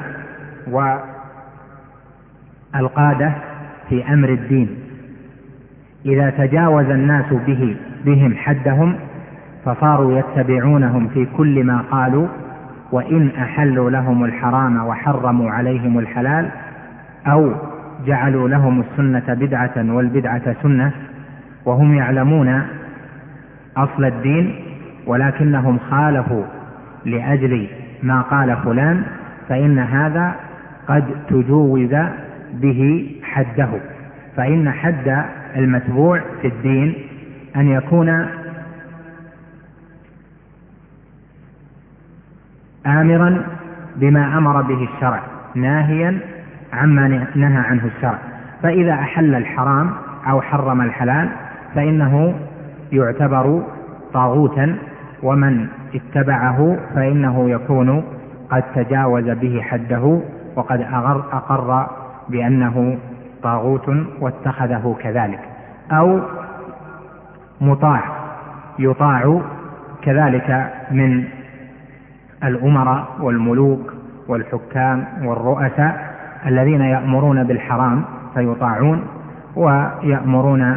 والقادة في أمر الدين. إذا تجاوز الناس بهم حدهم فصاروا يتبعونهم في كل ما قالوا، وإن أحلوا لهم الحرام وحرموا عليهم الحلال، أو جعلوا لهم السنة بدعة والبدعة سنة، وهم يعلمون أصل الدين ولكنهم خالفوا لأجل ما قال فلان، فإن هذا قد تجوز به حده. فإن حد المتبوع في الدين أن يكون آمرا بما أمر به الشرع ناهيا عما نهى عنه الشرع. فإذا أحل الحرام أو حرم الحلال فإنه يعتبر طاغوتا، ومن اتبعه فإنه يكون قد تجاوز به حده وقد أقر بأنه طاغوت واتخذه كذلك. أو مطاع يطاع كذلك من الأمراء والملوك والحكام والرؤساء الذين يأمرون بالحرام فيطاعون، ويأمرون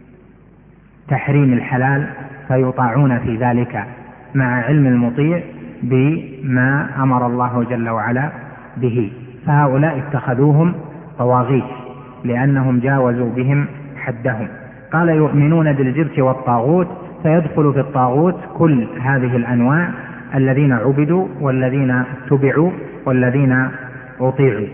بتحريم الحلال فيطاعون في ذلك، مع علم المطيع بما أمر الله جل وعلا به، فهؤلاء اتخذوهم طواغيت لأنهم جاوزوا بهم حدهم. قال يؤمنون بالجبت والطاغوت، فيدخل في الطاغوت كل هذه الأنواع، الذين عبدوا والذين اتبعوا والذين أطيعوا.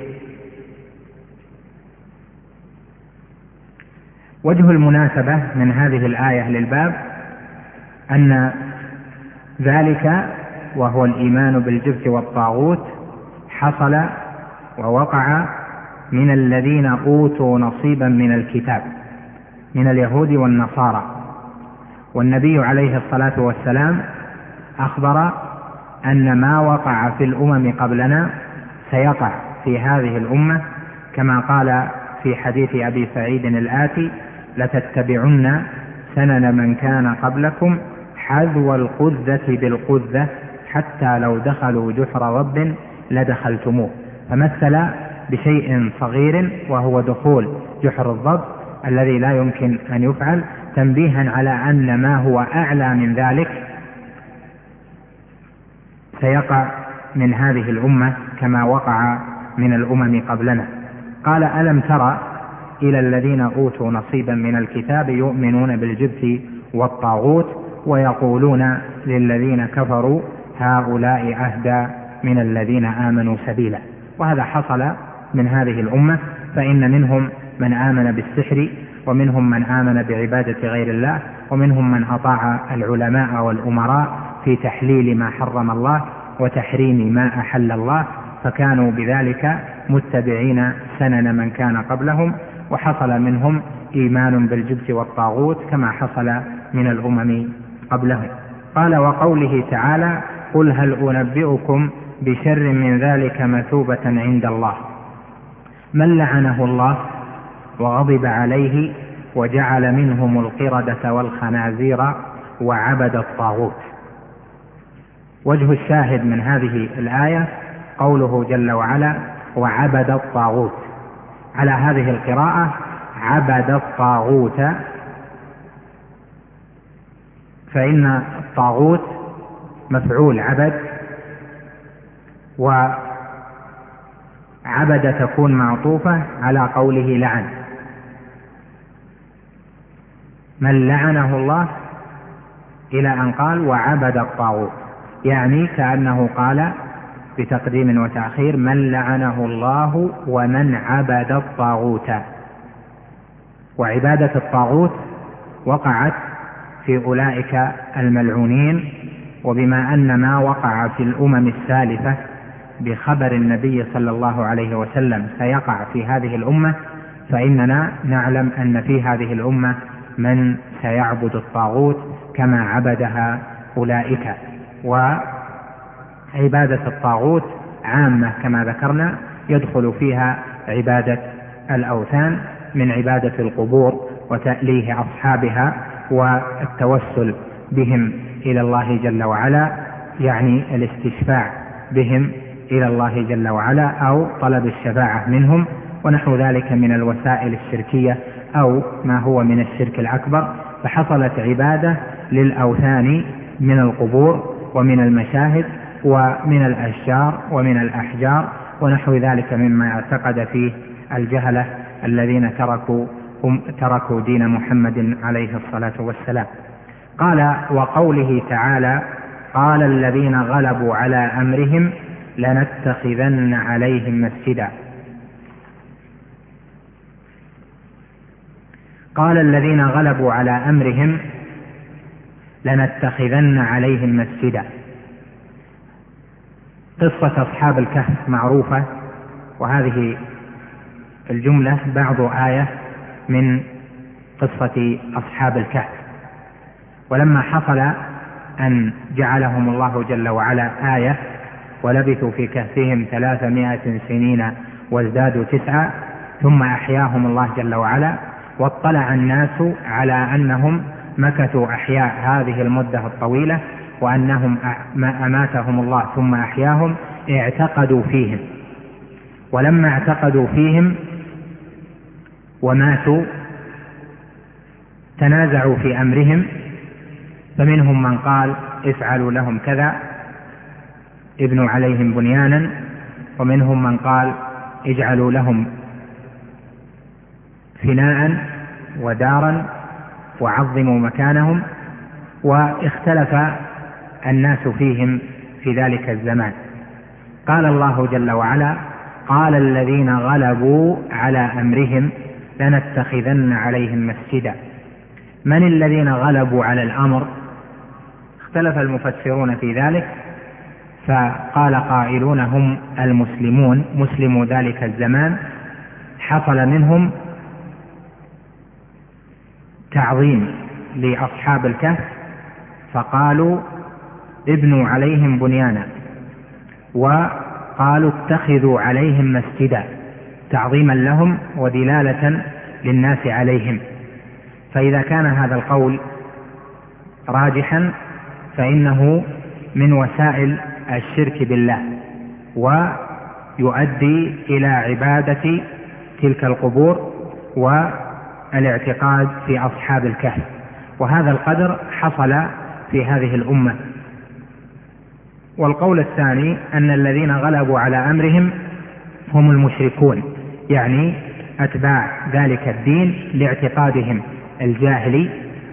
وجه المناسبة من هذه الآية للباب أن ذلك وهو الإيمان بالجبت والطاغوت حصل ووقع من الذين أوتوا نصيبا من الكتاب من اليهود والنصارى، والنبي عليه الصلاة والسلام أخبر أن ما وقع في الأمم قبلنا سيقع في هذه الأمة، كما قال في حديث أبي سعيد الآتي: لتتبعن سنن من كان قبلكم حذو القذة بالقذة حتى لو دخلوا جحر رب لدخلتموه. فمثل بشيء صغير وهو دخول جحر الضب الذي لا يمكن أن يفعل، تنبيها على أن ما هو أعلى من ذلك سيقع من هذه الأمة كما وقع من الأمم قبلنا. قال: ألم تر إلى الذين أوتوا نصيبا من الكتاب يؤمنون بالجبت والطاغوت ويقولون للذين كفروا هؤلاء أهدى من الذين آمنوا سبيلا. وهذا حصل من هذه الأمة، فإن منهم من آمن بالسحر، ومنهم من آمن بعبادة غير الله، ومنهم من أطاع العلماء والأمراء في تحليل ما حرم الله وتحريم ما أحل الله، فكانوا بذلك متبعين سنن من كان قبلهم، وحصل منهم إيمان بالجبت والطاغوت كما حصل من الأمم قبلهم. قال: وقوله تعالى: قل هل أنبئكم بشر من ذلك مثوبة عند الله من لعنه الله وغضب عليه وجعل منهم القردة والخنازير وعبد الطاغوت. وجه الشاهد من هذه الآية قوله جل وعلا: وعبد الطاغوت. على هذه القراءة عبد الطاغوت، فإن الطاغوت مفعول عبد، وعبد تكون معطوفة على قوله لعن. من لعنه الله إلى أن قال وعبد الطاغوت، يعني كأنه قال بتقديم وتأخير: من لعنه الله ومن عبد الطاغوت. وعبادة الطاغوت وقعت في أولئك الملعونين، وبما أن ما وقع في الأمم السالفة بخبر النبي صلى الله عليه وسلم سيقع في هذه الأمة، فإننا نعلم أن في هذه الأمة من سيعبد الطاغوت كما عبدها أولئك. وعبادة الطاغوت عامة كما ذكرنا، يدخل فيها عبادة الأوثان من عبادة القبور وتأليه أصحابها والتوسل بهم إلى الله جل وعلا، يعني الاستشفاع بهم إلى الله جل وعلا أو طلب الشفاعة منهم، ونحو ذلك من الوسائل الشركية أو ما هو من الشرك الأكبر. فحصلت عبادة للأوثان من القبور ومن المشاهد ومن الأشجار ومن الأحجار ونحو ذلك مما اعتقد فيه الجهلة الذين تركوا دين محمد عليه الصلاة والسلام. قال: وقوله تعالى: قال الذين غلبوا على أمرهم لنتخذن عليهم مسجدا. قال الذين غلبوا على أمرهم لنتخذن عليهم مسجدا. قصة أصحاب الكهف معروفة، وهذه الجملة بعض آية من قصة أصحاب الكهف. ولما حصل أن جعلهم الله جل وعلا آية ولبثوا في كهفهم 300 سنين وازدادوا 9، ثم أحياهم الله جل وعلا، واطلع الناس على أنهم مكثوا أحياء هذه المدة الطويلة، وأنهم أماتهم الله ثم أحياهم، اعتقدوا فيهم. ولما اعتقدوا فيهم وماتوا تنازعوا في أمرهم، فمنهم من قال افعلوا لهم كذا، ابنوا عليهم بنيانا، ومنهم من قال اجعلوا لهم فناء ودارا وعظموا مكانهم، واختلف الناس فيهم في ذلك الزمان. قال الله جل وعلا: قال الذين غلبوا على أمرهم لنتخذن عليهم مسجدا. من الذين غلبوا على الأمر؟ اختلف المفسرون في ذلك، فقال قائلون هم المسلمون، مسلموا ذلك الزمان، حصل منهم تعظيم لأصحاب الكهف فقالوا ابنوا عليهم بنيانا، وقالوا اتخذوا عليهم مسجدا تعظيما لهم ودلالة للناس عليهم. فإذا كان هذا القول راجحا فإنه من وسائل الشرك بالله، ويؤدي إلى عبادة تلك القبور والاعتقاد في أصحاب الكهف، وهذا القدر حصل في هذه الأمة. والقول الثاني أن الذين غلبوا على أمرهم هم المشركون، يعني أتباع ذلك الدين لاعتقادهم الجاهلي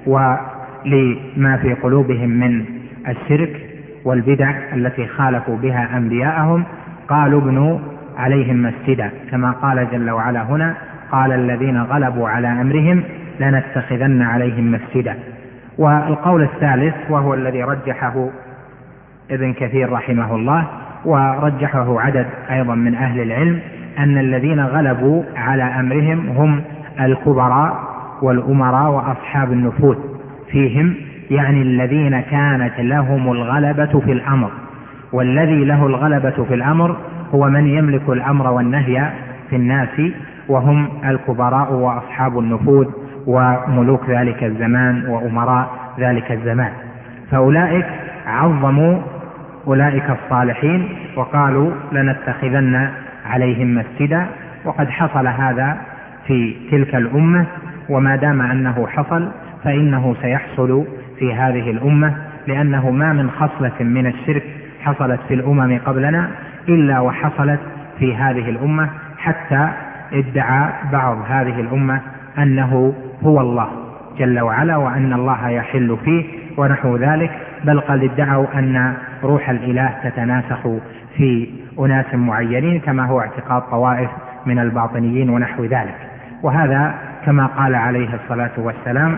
ولما في قلوبهم من الشرك والبدع التي خالفوا بها أنبياءهم، قالوا ابنوا عليهم مسجدا، كما قال جل وعلا هنا: قال الذين غلبوا على أمرهم لنتخذن عليهم مسجدا. والقول الثالث وهو الذي رجحه ابن كثير رحمه الله ورجحه عدد أيضا من أهل العلم، أن الذين غلبوا على أمرهم هم الكبراء والأمراء وأصحاب النفوذ فيهم، يعني الذين كانت لهم الغلبة في الأمر. والذي له الغلبة في الأمر هو من يملك الأمر والنهي في الناس، وهم الكبراء وأصحاب النفوذ وملوك ذلك الزمان وأمراء ذلك الزمان. فأولئك عظموا أولئك الصالحين وقالوا لنتخذن عليهم مسجدا، وقد حصل هذا في تلك الأمة، وما دام أنه حصل فإنه سيحصل في هذه الأمة، لأنه ما من خصلة من الشرك حصلت في الأمم قبلنا إلا وحصلت في هذه الأمة، حتى ادعى بعض هذه الأمة أنه هو الله جل وعلا وأن الله يحل فيه ونحو ذلك، بل قد ادعوا أن روح الإله تتناسخ في أناس معينين، كما هو اعتقاد طوائف من الباطنيين ونحو ذلك. وهذا كما قال عليه الصلاة والسلام: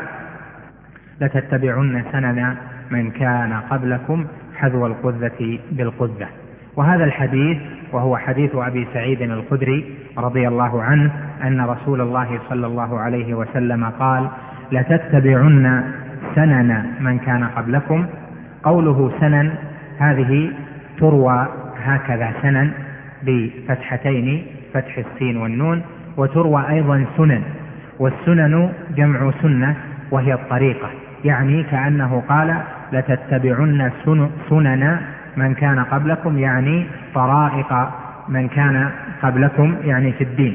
لتتبعن سنن من كان قبلكم حذو القذة بالقذة. وهذا الحديث وهو حديث أبي سعيد الخدري رضي الله عنه أن رسول الله صلى الله عليه وسلم قال: لتتبعن سنن من كان قبلكم. قوله سنن هذه تروى هكذا سنن بفتحتين، فتح السين والنون، وتروى أيضا سنن، والسنن جمع سنة وهي الطريقة، يعني كأنه قال لتتبعن سنن من كان قبلكم، يعني طرائق من كان قبلكم يعني في الدين.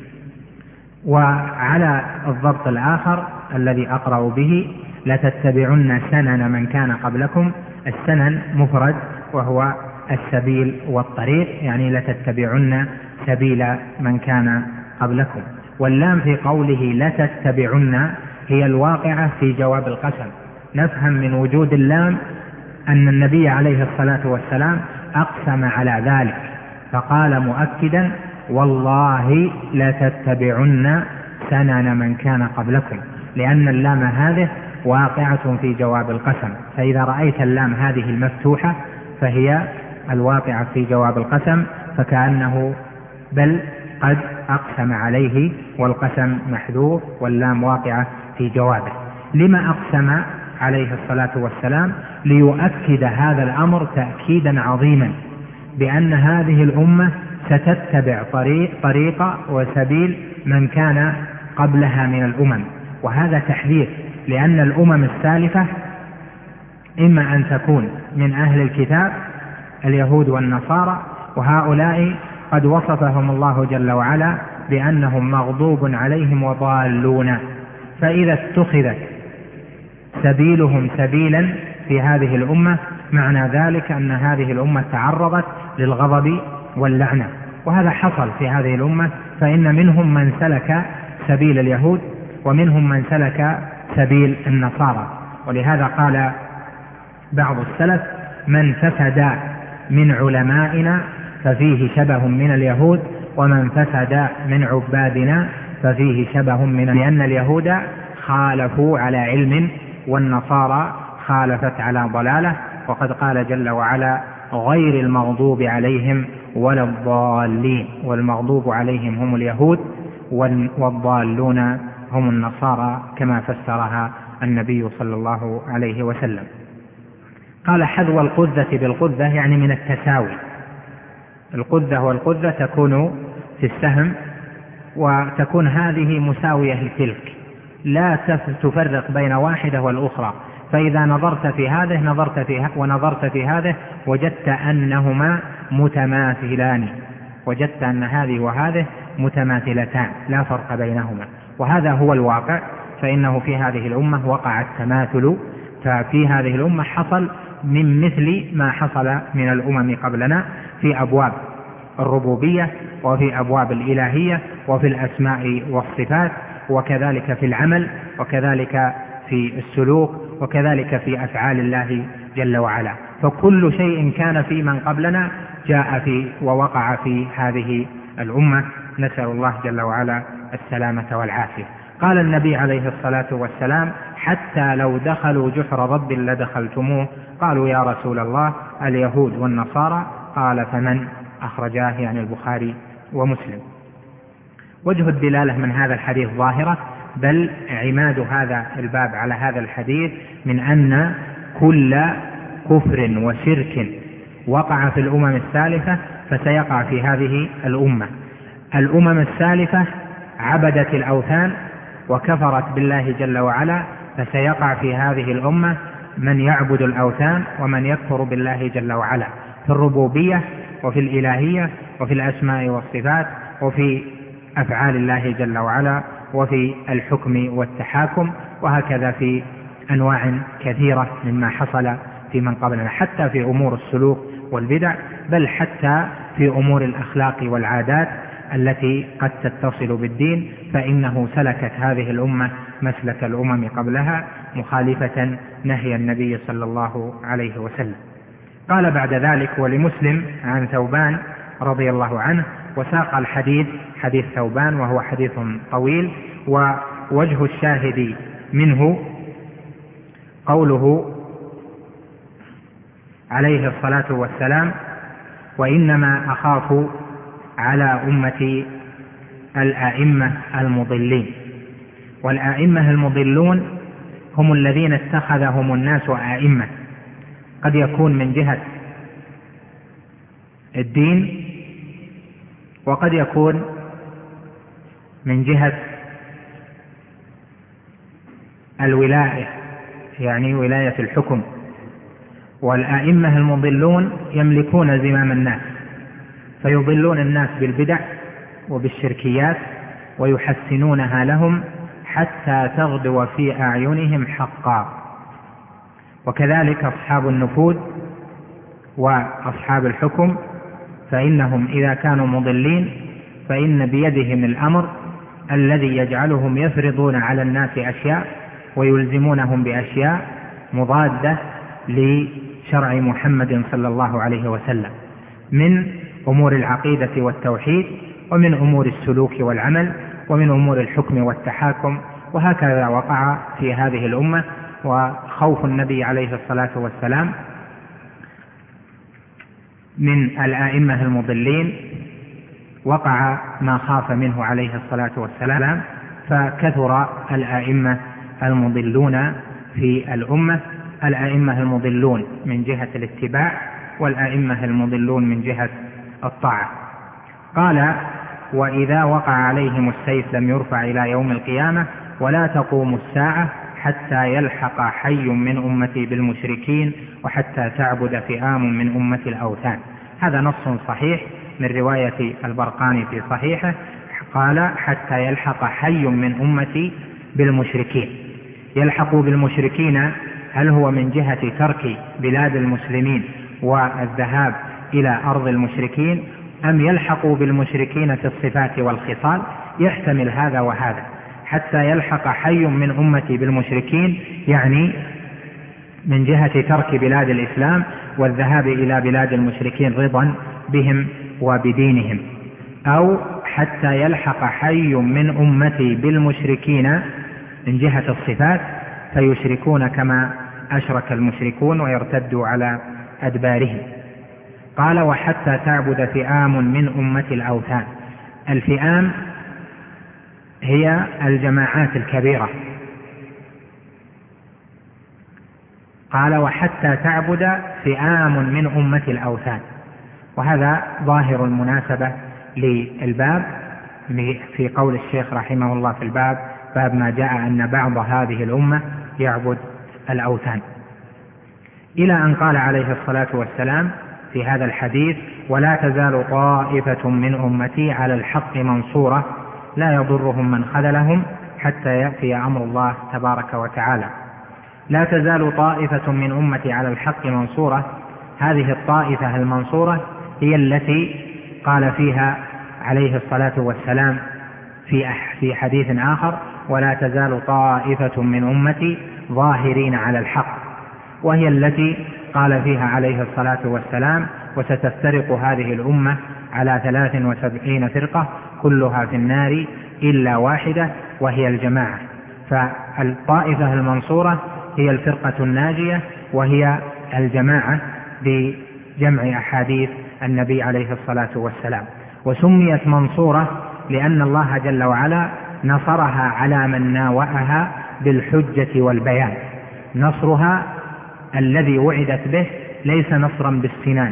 وعلى الضبط الآخر الذي أقرأ به: لتتبعن سنن من كان قبلكم. السنن مفرد وهو السبيل والطريق، يعني لتتبعن سبيل من كان قبلكم. واللام في قوله لتتبعن هي الواقعة في جواب القسم. نفهم من وجود اللام أن النبي عليه الصلاة والسلام أقسم على ذلك، فقال مؤكدا: والله لتتبعن سنن من كان قبلكم، لأن اللام هذه واقعة في جواب القسم. فإذا رأيت اللام هذه المفتوحة فهي الواقعة في جواب القسم، فكأنه بل قد أقسم عليه والقسم محذوف واللام واقعة في جوابه. لما أقسم عليه الصلاة والسلام؟ ليؤكد هذا الأمر تأكيدا عظيما، بأن هذه الأمة ستتبع طريق وسبيل من كان قبلها من الأمم. وهذا تحذير، لأن الأمم السالفة إما أن تكون من أهل الكتاب اليهود والنصارى، وهؤلاء قد وصفهم الله جل وعلا بأنهم مغضوب عليهم وضالون، فإذا اتخذت سبيلهم سبيلا في هذه الأمة معنى ذلك أن هذه الأمة تعرضت للغضب واللعنة، وهذا حصل في هذه الأمة، فإن منهم من سلك سبيل اليهود ومنهم من سلك سبيل النصارى. ولهذا قال بعض السلف: من فسد من علمائنا ففيه شبه من اليهود، ومن فسد من عبادنا ففيه شبه لأن اليهود خالفوا على علم والنصارى خالفت على ضلالة. وقد قال جل وعلا: غير المغضوب عليهم ولا الضالين، والمغضوب عليهم هم اليهود والضالون هم النصارى، كما فسرها النبي صلى الله عليه وسلم. قال: حذو القذة بالقذة، يعني من التساوي. القذة والقذة تكون في السهم، وتكون هذه مساوية لتلك، لا تفرق بين واحدة والأخرى. فإذا نظرت في هذه ونظرت في هذه وجدت أنهما متماثلان، وجدت أن هذه وهذه متماثلتان لا فرق بينهما. وهذا هو الواقع، فإنه في هذه الأمة وقع التماثل. ففي هذه الأمة حصل من مثل ما حصل من الأمم قبلنا في أبواب الربوبية، وفي أبواب الإلهية، وفي الأسماء والصفات، وكذلك في العمل، وكذلك في السلوك، وكذلك في أفعال الله جل وعلا. فكل شيء كان في من قبلنا جاء في ووقع في هذه الأمة، نسأل الله جل وعلا السلامة والعافية. قال النبي عليه الصلاة والسلام: حتى لو دخلوا جحر ضب لدخلتموه. قالوا: يا رسول الله اليهود والنصارى؟ قال: فمن؟ أخرجاه، يعني البخاري ومسلم. وجه الدلالة من هذا الحديث ظاهرة، بل عماد هذا الباب على هذا الحديث من أن كل كفر وشرك وقع في الأمم السالفة فسيقع في هذه الأمة. الأمم السالفة عبدت الأوثان وكفرت بالله جل وعلا، فسيقع في هذه الأمة من يعبد الأوثان ومن يكفر بالله جل وعلا، في الربوبية وفي الإلهية وفي الأسماء والصفات وفي أفعال الله جل وعلا وفي الحكم والتحاكم، وهكذا في أنواع كثيرة مما حصل في من قبلنا، حتى في أمور السلوك والبدع، بل حتى في أمور الأخلاق والعادات التي قد تتصل بالدين، فإنه سلكت هذه الأمة مسلك الأمم قبلها مخالفة نهي النبي صلى الله عليه وسلم. قال بعد ذلك: ولمسلم عن ثوبان رضي الله عنه. وساق الحديث حديث ثوبان، وهو حديث طويل، ووجه الشاهد منه قوله عليه الصلاة والسلام: وإنما أخاف على أمتي الأئمة المضلين. والأئمة المضلون هم الذين اتخذهم الناس أئمة، قد يكون من جهة الدين، وقد يكون من جهة الولاية، يعني ولاية الحكم. والأئمة المضلون يملكون زمام الناس، فيضلون الناس بالبدع وبالشركيات ويحسنونها لهم حتى تغدو في أعينهم حقا. وكذلك أصحاب النفوذ وأصحاب الحكم، فإنهم إذا كانوا مضلين فإن بيدهم الأمر الذي يجعلهم يفرضون على الناس أشياء ويلزمونهم بأشياء مضادة لشرع محمد صلى الله عليه وسلم، من أمور العقيدة والتوحيد، ومن أمور السلوك والعمل، ومن أمور الحكم والتحاكم. وهكذا وقع في هذه الأمة. وخوف النبي عليه الصلاة والسلام من الآئمة المضلين وقع ما خاف منه عليه الصلاة والسلام، فكثر الآئمة المضلون في الأمة، الآئمة المضلون من جهة الاتباع، والآئمة المضلون من جهة الطاعة. قال: وإذا وقع عليهم السيف لم يرفع إلى يوم القيامة، ولا تقوم الساعة حتى يلحق حي من أمتي بالمشركين، وحتى تعبد فئام من أمة الأوثان. هذا نص صحيح من رواية البرقاني في صحيحه، قال: حتى يلحق حي من أمتي بالمشركين. يلحق بالمشركين هل هو من جهة ترك بلاد المسلمين والذهاب إلى أرض المشركين، أم يلحق بالمشركين في الصفات والخصال؟ يحتمل هذا وهذا، حتى يلحق حي من أمتي بالمشركين يعني من جهة ترك بلاد الإسلام والذهاب إلى بلاد المشركين رضا بهم وبدينهم، أو حتى يلحق حي من أمتي بالمشركين من جهة الصفات فيشركون كما أشرك المشركون ويرتدوا على أدبارهم. قال وحتى تعبد فئام من أمة الأوثان. الفئام هي الجماعات الكبيرة. قال وحتى تعبد فئام من أمة الأوثان، وهذا ظاهر المناسبة للباب في قول الشيخ رحمه الله في الباب، باب ما جاء أن بعض هذه الأمة يعبد الأوثان، إلى أن قال عليه الصلاة والسلام في هذا الحديث ولا تزال طائفة من أمتي على الحق منصورة لا يضرهم من خذلهم حتى يأتي أمر الله تبارك وتعالى. لا تزال طائفة من أمتي على الحق منصورة، هذه الطائفة المنصورة هي التي قال فيها عليه الصلاة والسلام في حديث آخر ولا تزال طائفة من أمتي ظاهرين على الحق، وهي التي قال فيها عليه الصلاة والسلام وستفترق هذه الأمة على 73 فرقة كلها في النار إلا واحدة وهي الجماعة. فالطائفة المنصورة هي الفرقة الناجية وهي الجماعة بجمع أحاديث النبي عليه الصلاة والسلام. وسميت منصورة لأن الله جل وعلا نصرها على من ناوأها بالحجة والبيان. نصرها الذي وعدت به ليس نصرا بالسنان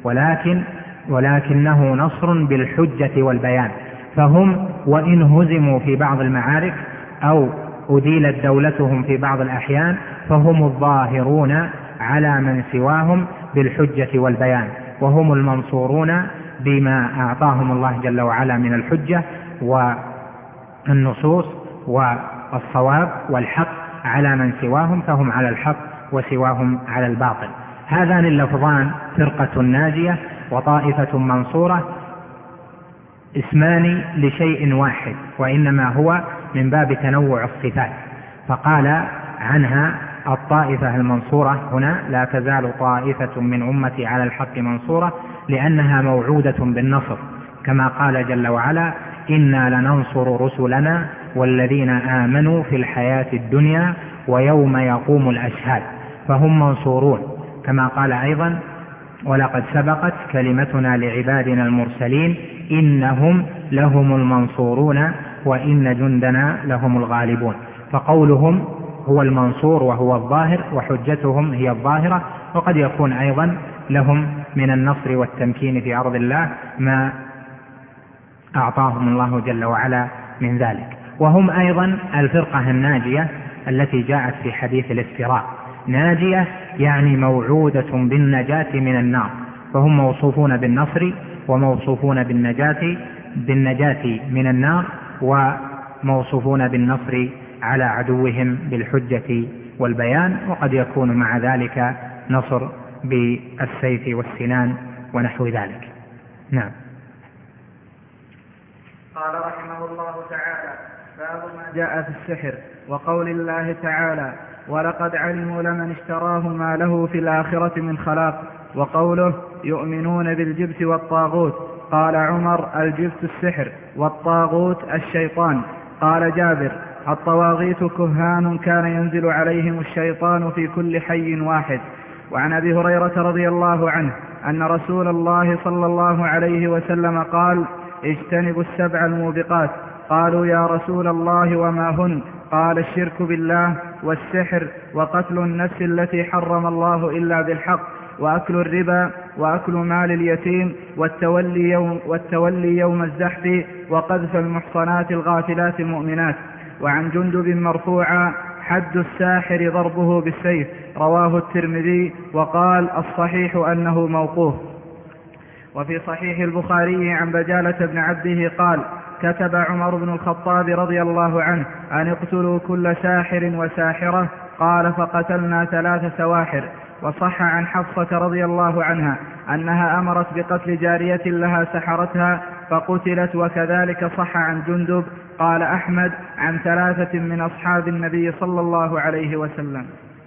ولكنه نصر بالحجة والبيان، فهم وإن هزموا في بعض المعارك أو أديلت دولتهم في بعض الأحيان فهم الظاهرون على من سواهم بالحجة والبيان، وهم المنصورون بما أعطاهم الله جل وعلا من الحجة والنصوص والصواب والحق على من سواهم، فهم على الحق وسواهم على الباطل. هذان اللفظان فرقة ناجية وطائفة منصورة اسمان لشيء واحد، وإنما هو من باب تنوع الصفات، فقال عنها الطائفة المنصورة هنا لا تزال طائفة من أمتي على الحق منصورة لأنها موعودة بالنصر، كما قال جل وعلا إنا لننصر رسلنا والذين آمنوا في الحياة الدنيا ويوم يقوم الأشهاد، فهم منصورون، كما قال أيضا ولقد سبقت كلمتنا لعبادنا المرسلين إنهم لهم المنصورون وإن جندنا لهم الغالبون. فقولهم هو المنصور وهو الظاهر، وحجتهم هي الظاهرة، وقد يكون أيضا لهم من النصر والتمكين في أرض الله ما أعطاهم الله جل وعلا من ذلك. وهم أيضا الفرقة الناجية التي جاءت في حديث الافتراء، ناجية يعني موعودة بالنجاة من النار، فهم موصوفون بالنصر وموصوفون بالنجاة من النار وموصوفون بالنصر على عدوهم بالحجة والبيان، وقد يكون مع ذلك نصر بالسيف والسنان ونحو ذلك. نعم. قال رحمه الله تعالى باب ما جاء في السحر وقول الله تعالى ولقد علموا لمن اشتراه ما له في الآخرة من خلاق، وقوله يؤمنون بالجبت والطاغوت. قال عمر الجبت السحر والطاغوت الشيطان. قال جابر الطواغيت كهان كان ينزل عليهم الشيطان في كل حي واحد. وعن أبي هريرة رضي الله عنه أن رسول الله صلى الله عليه وسلم قال اجتنبوا السبع الموبقات. قالوا يا رسول الله وما هن؟ قال الشرك بالله والسحر وقتل النفس التي حرم الله إلا بالحق وأكل الربا وأكل مال اليتيم والتولي يوم الزحف وقذف المحصنات الغافلات المؤمنات. وعن جندب مرفوعا حد الساحر ضربه بالسيف. رواه الترمذي وقال الصحيح أنه موقوف. وفي صحيح البخاري عن بجالة بن عبده قال كتب عمر بن الخطاب رضي الله عنه أن اقتلوا كل ساحر وساحرة. قال: فقتلنا 3 سواحر. وصح عن حفصة رضي الله عنها أنها أمرت بقتل جارية لها سحرتها فقتلت. وكذلك صح عن جندب قال أحمد عن 3 من أصحاب النبي صلى الله عليه وسلم.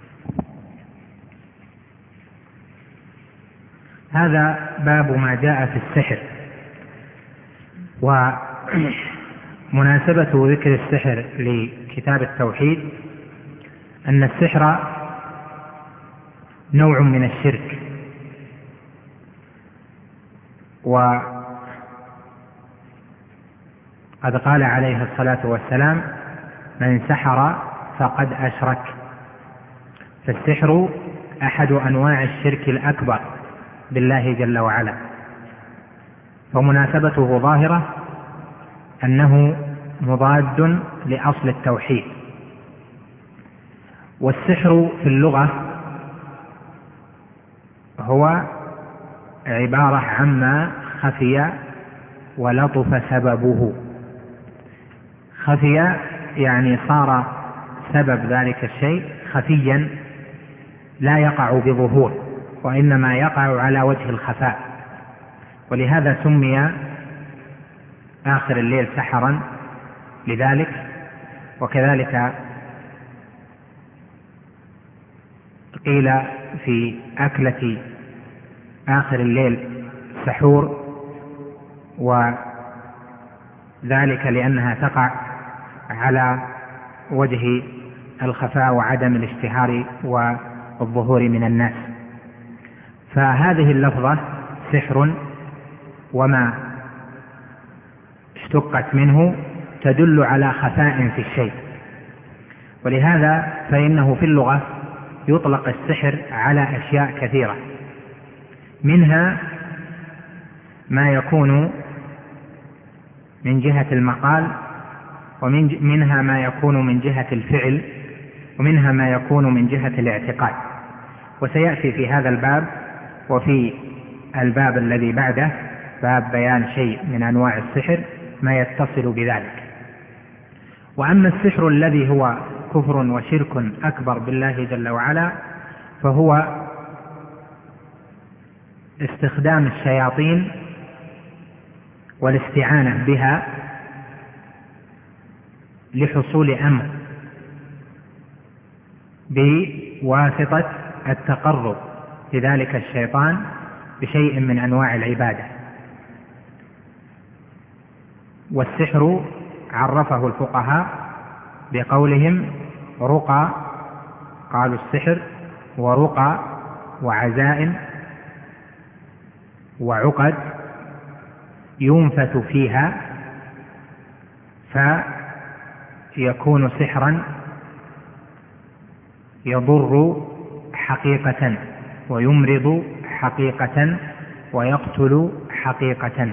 هذا باب ما جاء في السحر. ومناسبة ذكر السحر لكتاب التوحيد أن السحر نوع من الشرك، وقد قال عليه الصلاة والسلام: من سحر فقد أشرك. فالسحر أحد أنواع الشرك الأكبر بالله جل وعلا، فمناسبته ظاهرة أنه مضاد لأصل التوحيد. والسحر في اللغة هو عبارة عما خفي ولطف سببه. خفي يعني صار سبب ذلك الشيء خفيا لا يقع بظهور، وإنما يقع على وجه الخفاء، ولهذا سمي آخر الليل سحرا لذلك. وكذلك قيل في أكلة آخر الليل سحور، وذلك لأنها تقع على وجه الخفاء وعدم الاشتهار والظهور من الناس. فهذه اللفظة سحر وما اشتقت منه تدل على خفاء في الشيء، ولهذا فإنه في اللغة يطلق السحر على أشياء كثيرة، منها ما يكون من جهة المقال، ومنها ما يكون من جهة الفعل، ومنها ما يكون من جهة الاعتقاد. وسيأتي في هذا الباب وفي الباب الذي بعده باب بيان شيء من أنواع السحر ما يتصل بذلك. وأما السحر الذي هو كفر وشرك أكبر بالله جل وعلا فهو استخدام الشياطين والاستعانة بها لحصول أمر بواسطة التقرب لذلك الشيطان بشيء من أنواع العبادة. والسحر عرفه الفقهاء بقولهم رقى، قالوا السحر ورقى وعزائم وعقد ينفث فيها فيكون سحرا يضر حقيقة ويمرض حقيقة ويقتل حقيقة.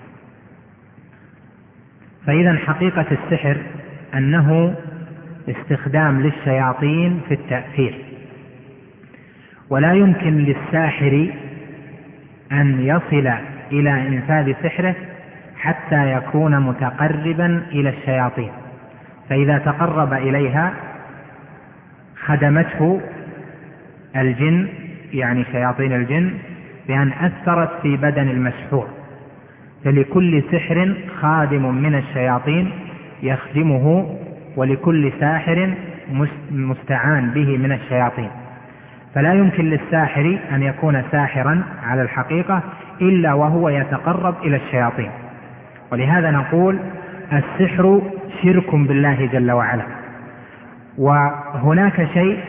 فإذا حقيقة السحر أنه استخدام للشياطين في التأثير، ولا يمكن للساحر أن يصل إلى إنفاذ سحره حتى يكون متقربا إلى الشياطين، فإذا تقرب إليها خدمته الجن، يعني شياطين الجن، بأن أثرت في بدن المسحور. فلكل سحر خادم من الشياطين يخدمه، ولكل ساحر مستعان به من الشياطين. فلا يمكن للساحر أن يكون ساحرا على الحقيقة إلا وهو يتقرب إلى الشياطين. ولهذا نقول السحر شرك بالله جل وعلا. وهناك شيء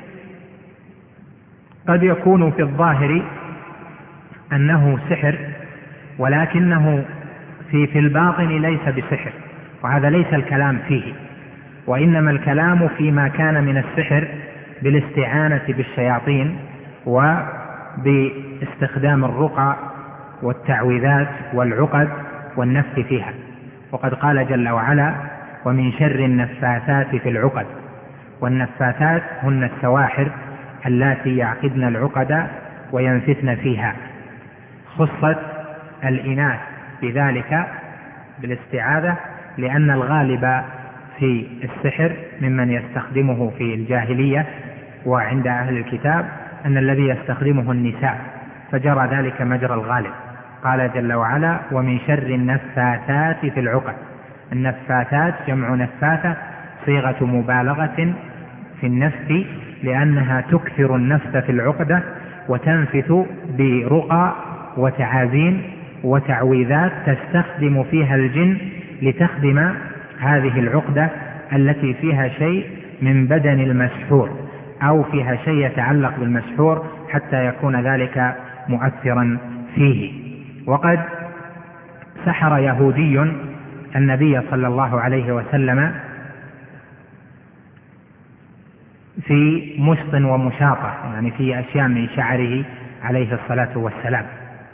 قد يكون في الظاهر أنه سحر ولكنه في الباطن ليس بسحر، وهذا ليس الكلام فيه، وإنما الكلام فيما كان من السحر بالاستعانة بالشياطين وباستخدام الرقى والتعويذات والعقد والنفث فيها. وقد قال جل وعلا: ومن شر النفاثات في العقد. والنفاثات هن السواحر اللاتي يعقدن العقد وينفثن فيها. خصت الإناث بذلك بالاستعاذة، لأن الغالب في السحر ممن يستخدمه في الجاهلية وعند أهل الكتاب أن الذي يستخدمه النساء، فجرى ذلك مجرى الغالب. قال جل وعلا: ومن شر النفاثات في العقد. النفاثات جمع نفاثة، صيغة مبالغة في النفث، لأنها تكثر النفث في العقدة وتنفث برقى وتعازين وتعويذات تستخدم فيها الجن لتخدم هذه العقدة التي فيها شيء من بدن المسحور أو فيها شيء يتعلق بالمسحور حتى يكون ذلك مؤثرا فيه. وقد سحر يهودي النبي صلى الله عليه وسلم في مشط ومشاطة، يعني في أشياء من شعره عليه الصلاة والسلام،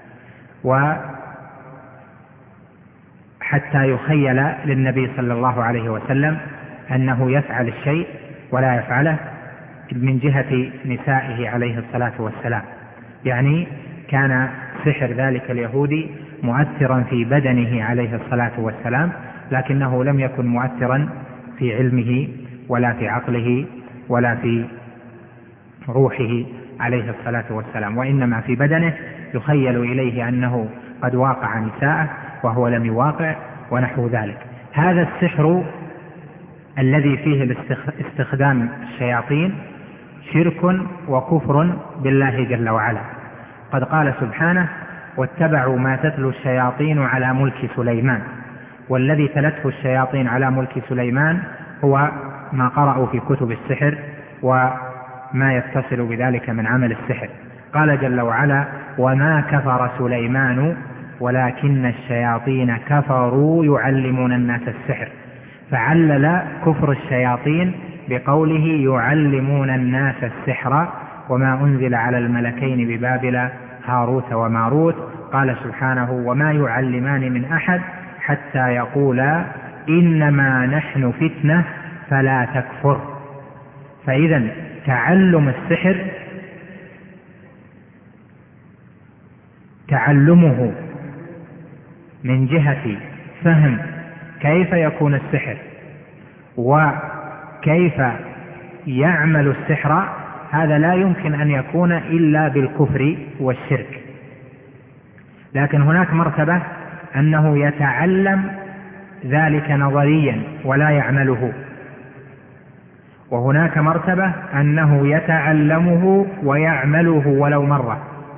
وحتى يخيل للنبي صلى الله عليه وسلم أنه يفعل الشيء ولا يفعله من جهة نسائه عليه الصلاة والسلام. يعني كان سحر ذلك اليهودي مؤثرا في بدنه عليه الصلاة والسلام، لكنه لم يكن مؤثرا في علمه ولا في عقله ولا في روحه عليه الصلاة والسلام، وإنما في بدنه يخيل إليه أنه قد واقع نساءه وهو لم يواقع ونحو ذلك. هذا السحر الذي فيه استخدام الشياطين شرك وكفر بالله جل وعلا. قد قال سبحانه: واتبعوا ما تتلو الشياطين على ملك سليمان. والذي تلته الشياطين على ملك سليمان هو ما قرأوا في كتب السحر وما يتصل بذلك من عمل السحر. قال جل وعلا: وما كفر سليمان ولكن الشياطين كفروا يعلمون الناس السحر. فعلل كفر الشياطين بقوله: يعلمون الناس السحر وما أنزل على الملكين ببابل هاروت وماروت. قال سبحانه: وما يعلمان من أحد حتى يقولا إنما نحن فتنة فلا تكفر. فإذا تعلم السحر تعلمه من جهة فهم كيف يكون السحر وكيف يعمل السحر، هذا لا يمكن أن يكون إلا بالكفر والشرك. لكن هناك مرتبة أنه يتعلم ذلك نظريا ولا يعمله، وهناك مرتبة أنه يتعلمه ويعمله ولو مرة،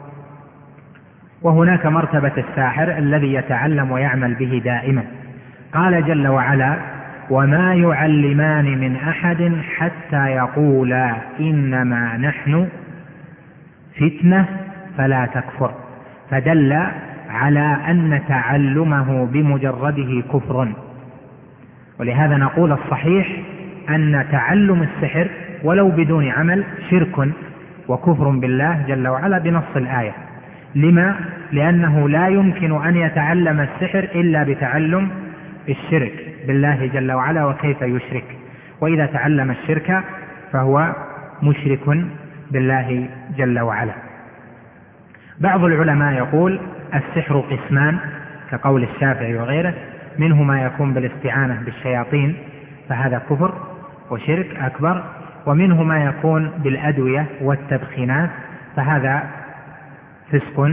وهناك مرتبة الساحر الذي يتعلم ويعمل به دائما. قال جل وعلا: وما يعلمان من أحد حتى يقولا إنما نحن فتنة فلا تكفر، فدل على أن تعلمه بمجرده كفر. ولهذا نقول الصحيح أن تعلم السحر ولو بدون عمل شرك وكفر بالله جل وعلا بنص الآية. لما؟ لأنه لا يمكن أن يتعلم السحر إلا بتعلم الشرك بالله جل وعلا، وكيف يشرك؟ وإذا تعلم الشرك فهو مشرك بالله جل وعلا. بعض العلماء يقول السحر قسمان كقول الشافعي وغيره، منه ما يكون بالاستعانة بالشياطين فهذا كفر وشرك أكبر، ومنه ما يكون بالأدوية والتدخينات فهذا فسق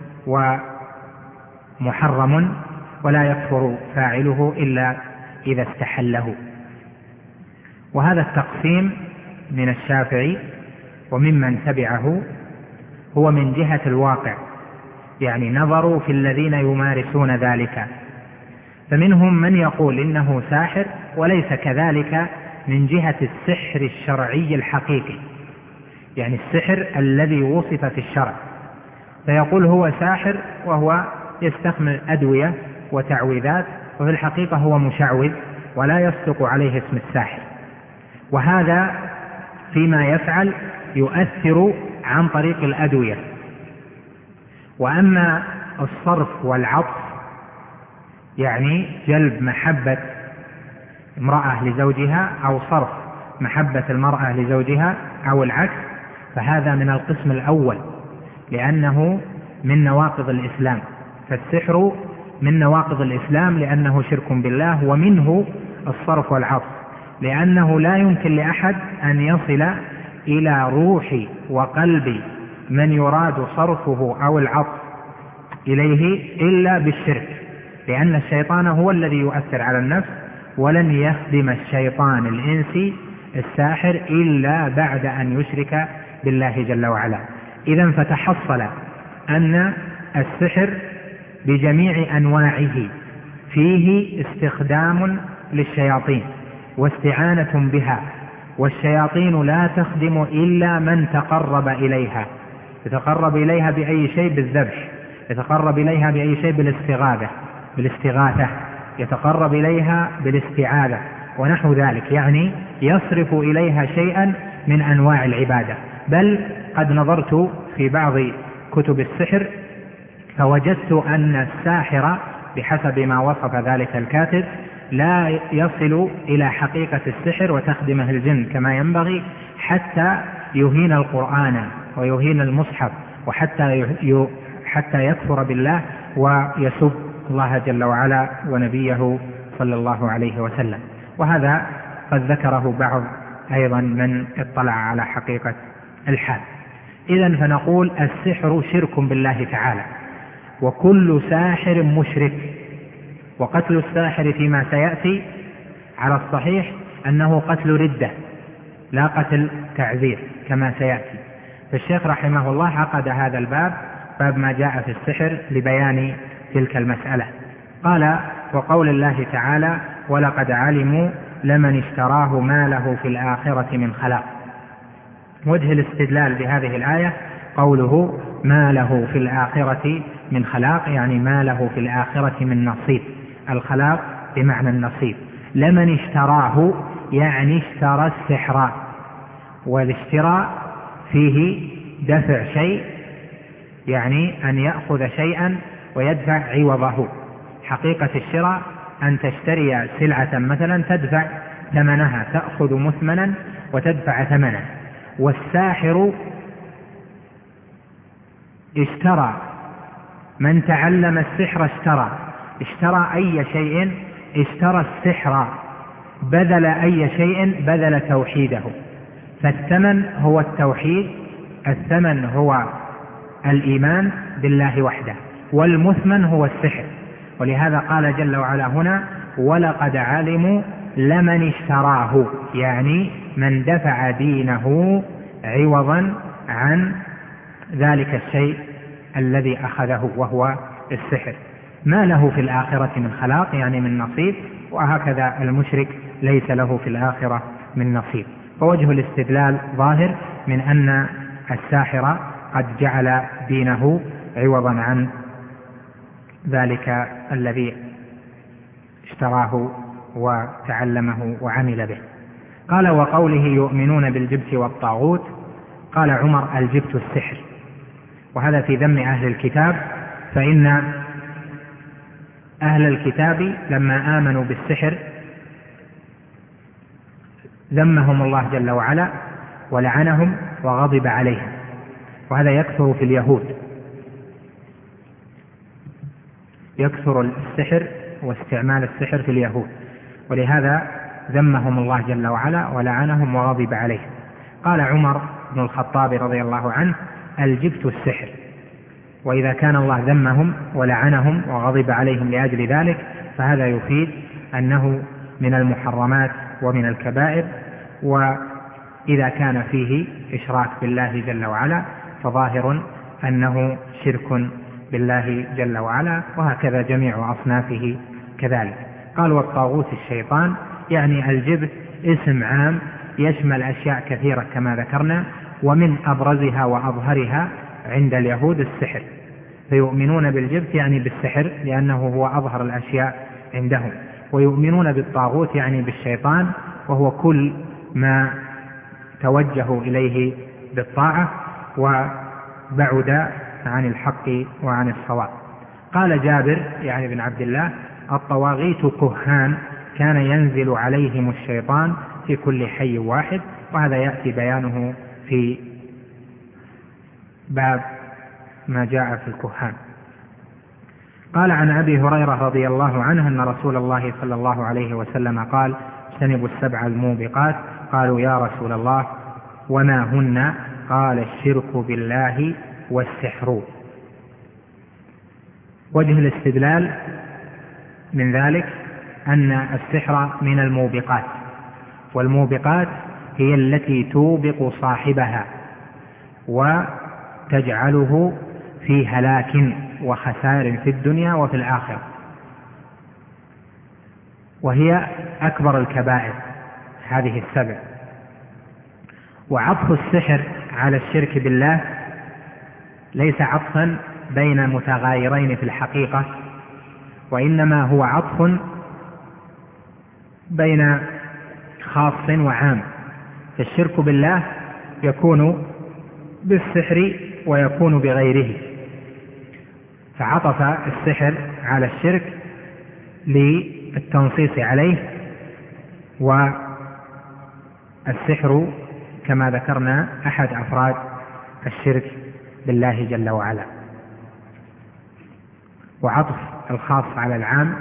ومحرم ولا يكفر فاعله إلا إذا استحله. وهذا التقسيم من الشافعي وممن تبعه هو من جهة الواقع، يعني نظروا في الذين يمارسون ذلك، فمنهم من يقول إنه ساحر وليس كذلك من جهة السحر الشرعي الحقيقي، يعني السحر الذي وصف في الشرع، فيقول هو ساحر وهو يستخدم أدوية وتعويذات، وفي الحقيقة هو مشعوذ ولا يصدق عليه اسم الساحر. وهذا فيما يفعل يؤثر عن طريق الأدوية. وأما الصرف والعطف، يعني جلب محبة امرأة لزوجها أو صرف محبة المرأة لزوجها أو العكس، فهذا من القسم الأول لأنه من نواقض الإسلام. فالسحر من نواقض الإسلام لأنه شرك بالله، ومنه الصرف والعطف، لأنه لا يمكن لأحد أن يصل إلى روح وقلب من يراد صرفه أو العطف إليه إلا بالشرك، لأن الشيطان هو الذي يؤثر على النفس، ولن يخدم الشيطان الإنسي الساحر إلا بعد أن يشرك بالله جل وعلا. إذن فتحصل أن السحر بجميع أنواعه فيه استخدام للشياطين واستعانة بها، والشياطين لا تخدم إلا من تقرب إليها، يتقرب إليها بأي شيء؟ بالذبح، يتقرب إليها بأي شيء؟ بالاستغاثة، يتقرب إليها بالاستعاذة ونحو ذلك، يعني يصرف إليها شيئا من أنواع العبادة. بل قد نظرت في بعض كتب السحر فوجدت أن الساحر بحسب ما وصف ذلك الكاتب لا يصل إلى حقيقة السحر وتخدمه الجن كما ينبغي، حتى يهين القرآن ويهين المصحف، حتى يكفر بالله ويسب الله جل وعلا ونبيه صلى الله عليه وسلم. وهذا قد ذكره بعض أيضا من اطلع على حقيقة الحال. إذن فنقول السحر شرك بالله تعالى، وكل ساحر مشرك، وقتل الساحر فيما سيأتي على الصحيح أنه قتل ردة لا قتل تعذير كما سيأتي. فالشيخ رحمه الله عقد هذا الباب، باب ما جاء في السحر، لبيان تلك المسألة. قال: وقول الله تعالى: ولقد علموا لمن اشتراه ما له في الآخرة من خلاق. وجه الاستدلال بهذه الآية قوله ما له في الآخرة من خلاق، يعني ما له في الآخرة من نصيب. الخلاق بمعنى النصيب. لمن اشتراه يعني اشترى السحر، والاشتراء فيه دفع شيء، يعني أن يأخذ شيئا ويدفع عوضه. حقيقة الشراء أن تشتري سلعة مثلا تدفع ثمنها، تأخذ مثمنا وتدفع ثمنا. والساحر اشترى، من تعلم السحر اشترى أي شيء، اشترى السحر، بذل أي شيء، بذل توحيده. فالثمن هو التوحيد، الثمن هو الإيمان بالله وحده، والمثمن هو السحر. ولهذا قال جل وعلا هنا: ولقد علموا لمن اشتراه، يعني من دفع دينه عوضا عن ذلك الشيء الذي أخذه وهو السحر. ما له في الآخرة من خلاق، يعني من نصيب، وهكذا المشرك ليس له في الآخرة من نصيب. فوجه الاستدلال ظاهر من أن الساحر قد جعل دينه عوضا عن ذلك الذي اشتراه وتعلمه وعمل به. قال: وقوله يؤمنون بالجبت والطاغوت. قال عمر: الجبت السحر. وهذا في ذم أهل الكتاب، فإن أهل الكتاب لما آمنوا بالسحر ذمهم الله جل وعلا ولعنهم وغضب عليهم. وهذا يكثر في اليهود، يكثر السحر واستعمال السحر في اليهود، ولهذا ذمهم الله جل وعلا ولعنهم وغضب عليهم. قال عمر بن الخطاب رضي الله عنه: الجبت السحر. وإذا كان الله ذمهم ولعنهم وغضب عليهم لأجل ذلك، فهذا يفيد أنه من المحرمات ومن الكبائر. وإذا كان فيه إشراك بالله جل وعلا فظاهر أنه شرك بالله جل وعلا، وهكذا جميع أصنافه كذلك. قال: والطاغوت الشيطان، يعني الجبت اسم عام يشمل أشياء كثيرة كما ذكرنا، ومن أبرزها وأظهرها عند اليهود السحر، فيؤمنون بالجبت يعني بالسحر لأنه هو أظهر الأشياء عندهم، ويؤمنون بالطاغوت يعني بالشيطان، وهو كل ما توجهوا إليه بالطاعة وبعد عن الحق وعن الصواب. قال جابر يعني بن عبد الله: الطواغيت كهان كان ينزل عليهم الشيطان في كل حي واحد. وهذا يأتي بيانه في باب ما جاء في الكهان. قال: عن أبي هريرة رضي الله عنه أن رسول الله صلى الله عليه وسلم قال: اجتنبوا السبع الموبقات. قالوا: يا رسول الله وما هن؟ قال الشرك بالله والسحر. وجه الاستدلال من ذلك أن السحر من الموبقات، والموبقات هي التي توبق صاحبها وتجعله في هلاك وخسار في الدنيا وفي الآخرة، وهي أكبر الكبائر هذه السبع. وعطف السحر على الشرك بالله ليس عطفا بين متغايرين في الحقيقة، وإنما هو عطف بين خاص وعام. فالشرك بالله يكون بالسحر ويكون بغيره، فعطف السحر على الشرك للتنصيص عليه. والسحر كما ذكرنا أحد أفراد الشرك بالله جل وعلا. وعطف الخاص على العام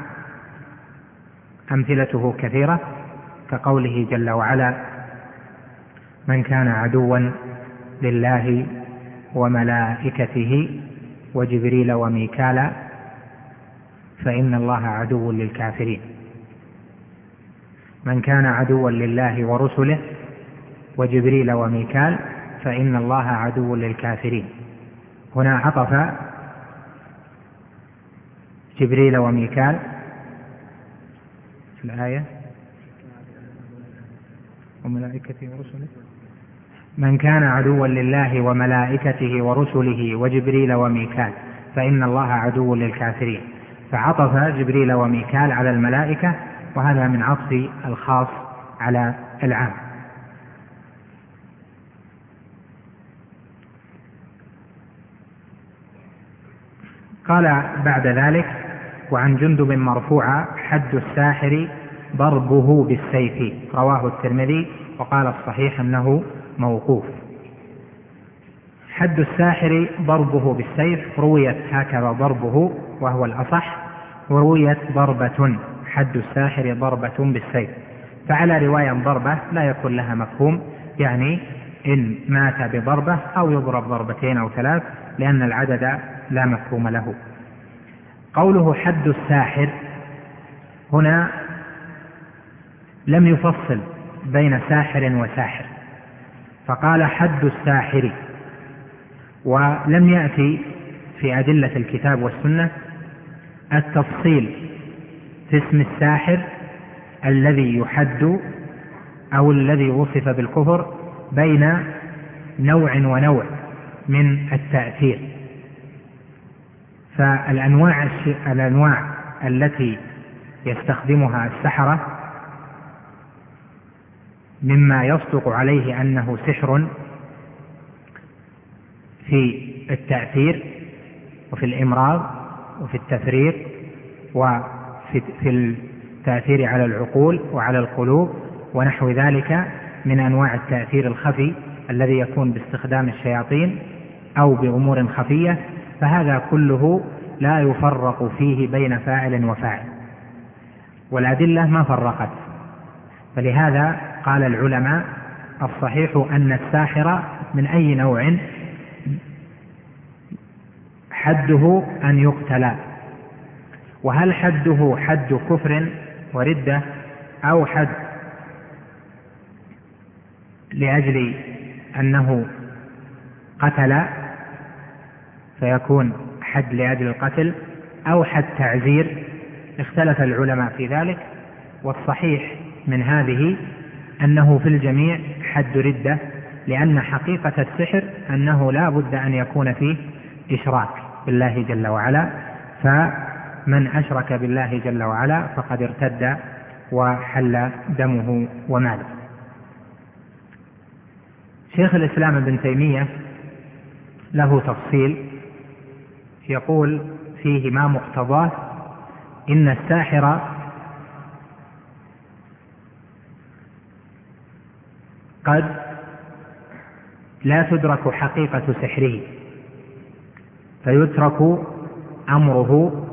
أمثلته كثيرة، كقوله جل وعلا: من كان عدوا لله وملائكته وجبريل وميكال فإن الله عدو للكافرين. من كان عدوا لله ورسله وجبريل وميكال فإن الله عدو للكافرين. هنا عطف جبريل وميكال في الآية وملائكته ورسله. من كان عدوا لله وملائكته ورسله وجبريل وميكال فإن الله عدو للكافرين، فعطف جبريل وميكال على الملائكة، وهذا من عطف الخاص على العام. قال بعد ذلك: وعن جندب مرفوعا: حد الساحر ضربه بالسيف. رواه الترمذي، وقال الصحيح أنه موقوف. حد الساحر ضربه بالسيف، رويت هكذا ضربه وهو الأصح، ورويت ضربة، حد الساحر ضربة بالسيف. فعلى رواية ضربة لا يكون لها مفهوم، يعني إن مات بضربة أو يضرب ضربتين أو ثلاث، لأن العدد لا مفهوم له. قوله حد الساحر هنا لم يفصل بين ساحر وساحر، فقال حد الساحر، ولم يأتي في أدلة الكتاب والسنة التفصيل في اسم الساحر الذي يحد أو الذي وصف بالكفر بين نوع ونوع من التأثير. فالأنواع التي يستخدمها السحرة مما يصدق عليه أنه سحر في التأثير وفي الإمراض وفي التفريق وفي التأثير على العقول وعلى القلوب ونحو ذلك من أنواع التأثير الخفي الذي يكون باستخدام الشياطين أو بأمور خفية، فهذا كله لا يفرق فيه بين فاعل وفاعل، والأدلة ما فرقت. فلهذا قال العلماء: الصحيح أن الساحر من أي نوع حده أن يقتل. وهل حده حد كفر وردة أو حد لأجل أنه قتل فيكون حد لأجل القتل أو حد تعزير؟ اختلف العلماء في ذلك، والصحيح من هذه أنه في الجميع حد ردة، لأن حقيقة السحر أنه لا بد أن يكون فيه إشراك بالله جل وعلا، فمن أشرك بالله جل وعلا فقد ارتد وحل دمه وماله. شيخ الإسلام ابن تيمية له تفصيل يقول فيه ما مقتضاه: إن الساحر قد لا تدرك حقيقة سحره، فيترك أمره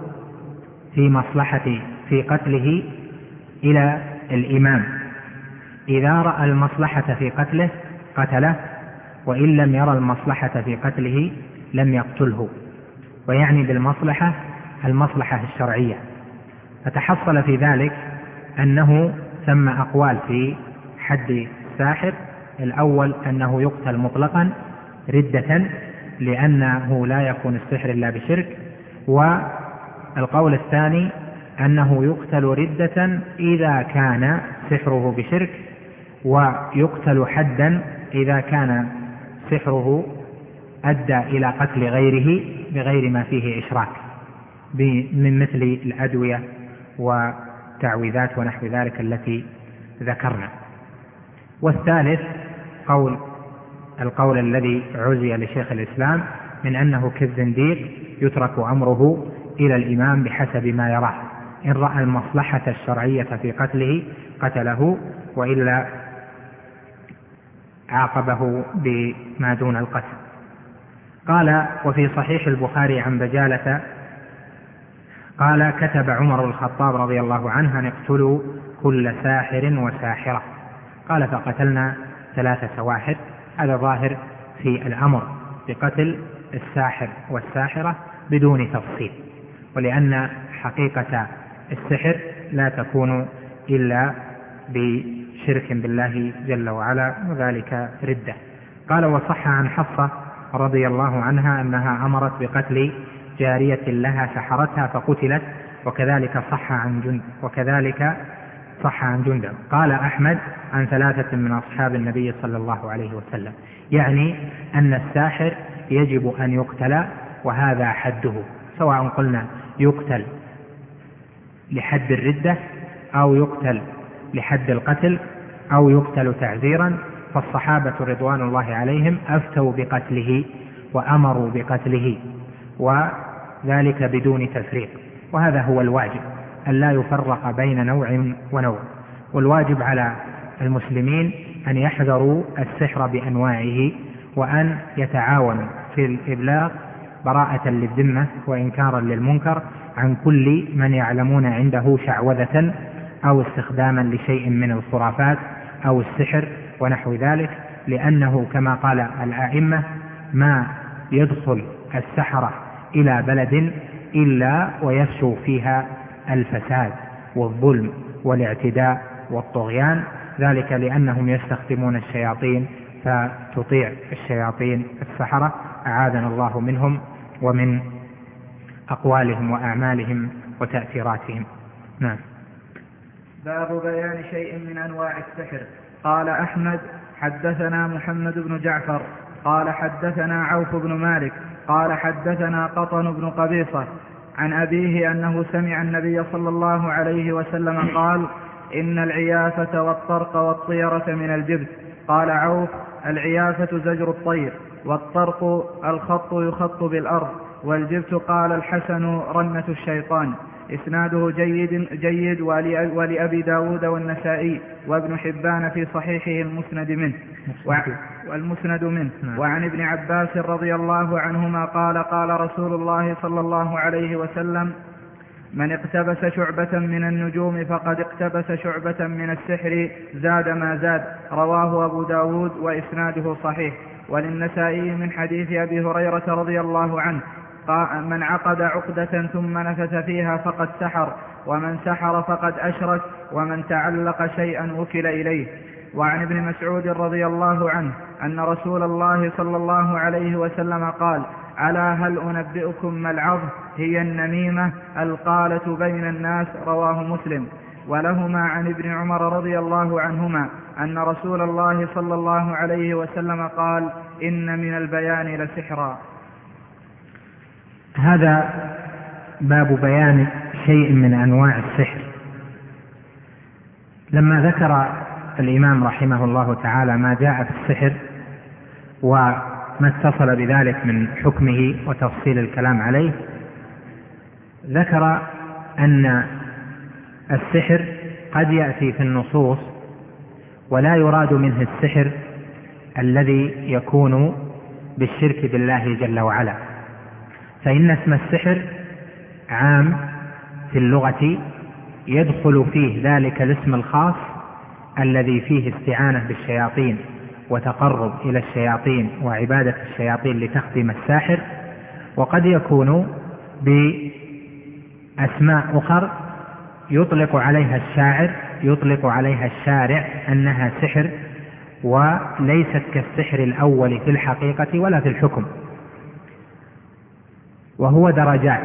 في قتله إلى الإمام. إذا رأى المصلحة في قتله قتله، وإن لم يرى المصلحة في قتله لم يقتله. ويعني بالمصلحة المصلحة الشرعية. فتحصل في ذلك أنه ثم أقوال في حد الساحر: الأول أنه يقتل مطلقا ردة لأنه لا يكون السحر إلا بشرك، والقول الثاني أنه يقتل ردة إذا كان سحره بشرك، ويقتل حدا إذا كان سحره أدى إلى قتل غيره بغير ما فيه إشراك من مثل الأدوية والتعويذات ونحو ذلك التي ذكرنا. والثالث القول الذي عزي لشيخ الإسلام من أنه كالزنديق يترك أمره إلى الإمام بحسب ما يراه، إن رأى المصلحة الشرعية في قتله قتله، وإلا عاقبه بما دون القتل. قال: وفي صحيح البخاري عن بجالة قال: كتب عمر الخطاب رضي الله عنه أن اقتلوا كل ساحر وساحرة. قال: فقتلنا 3 سواحر. هذا ظاهر في الأمر بقتل الساحر والساحرة بدون تفصيل، ولأن حقيقة السحر لا تكون إلا بشرك بالله جل وعلا، وذلك ردة. قال: وصح عن حفصة رضي الله عنها أنها أمرت بقتل جارية لها سحرتها فقتلت، وكذلك صح عن جندب. قال أحمد عن 3 من أصحاب النبي صلى الله عليه وسلم، يعني أن الساحر يجب أن يقتل، وهذا حده، سواء قلنا يقتل لحد الردة أو يقتل لحد القتل أو يقتل تعزيرا. فالصحابة رضوان الله عليهم أفتوا بقتله وأمروا بقتله، وذلك بدون تفريق. وهذا هو الواجب، أن لا يفرق بين نوع ونوع. والواجب على المسلمين أن يحذروا السحر بأنواعه، وأن يتعاونوا في الإبلاغ براءة للذمة وإنكارا للمنكر عن كل من يعلمون عنده شعوذة أو استخداما لشيء من الخرافات أو السحر ونحو ذلك، لأنه كما قال الأئمة: ما يدخل السحرة إلى بلد إلا ويفشو فيها الفساد والظلم والاعتداء والطغيان، ذلك لأنهم يستخدمون الشياطين فتطيع الشياطين السحرة، أعاذنا الله منهم ومن أقوالهم وأعمالهم وتأثيراتهم. نعم. باب بيان شيء من أنواع السحر. قال أحمد: حدثنا محمد بن جعفر قال حدثنا عوف بن مالك قال حدثنا قطن بن قبيصة عن أبيه أنه سمع النبي صلى الله عليه وسلم قال: إن العيافة والطرق والطيرة من الجبت. قال عوف: العيافة زجر الطير، والطرق الخط يخط بالأرض، والجبت قال الحسن رنة الشيطان. إسناده جيد ولأبي داود والنسائي وابن حبان في صحيحه المسند منه. وعن ابن عباس رضي الله عنهما قال: قال رسول الله صلى الله عليه وسلم: من اقتبس شعبة من النجوم فقد اقتبس شعبة من السحر زاد ما زاد. رواه أبو داود وإسناده صحيح. وللنسائي من حديث أبي هريرة رضي الله عنه: من عقد عقدة ثم نفث فيها فقد سحر، ومن سحر فقد أشرك، ومن تعلق شيئا وكل إليه. وعن ابن مسعود رضي الله عنه أن رسول الله صلى الله عليه وسلم قال: ألا هل أنبئكم ما العظ؟ هي النميمة القالة بين الناس. رواه مسلم. ولهما عن ابن عمر رضي الله عنهما أن رسول الله صلى الله عليه وسلم قال: إن من البيان لسحرا. هذا باب بيان شيء من أنواع السحر. لما ذكر الإمام رحمه الله تعالى ما جاء في السحر وما اتصل بذلك من حكمه وتفصيل الكلام عليه، ذكر أن السحر قد يأتي في النصوص ولا يراد منه السحر الذي يكون بالشرك بالله جل وعلا، فإن اسم السحر عام في اللغة يدخل فيه ذلك الاسم الخاص الذي فيه استعانة بالشياطين وتقرب إلى الشياطين وعبادة الشياطين لتخدم الساحر، وقد يكون بأسماء أخر يطلق عليها الشاعر، يطلق عليها الشارع أنها سحر، وليست كالسحر الأول في الحقيقة ولا في الحكم، وهو درجات.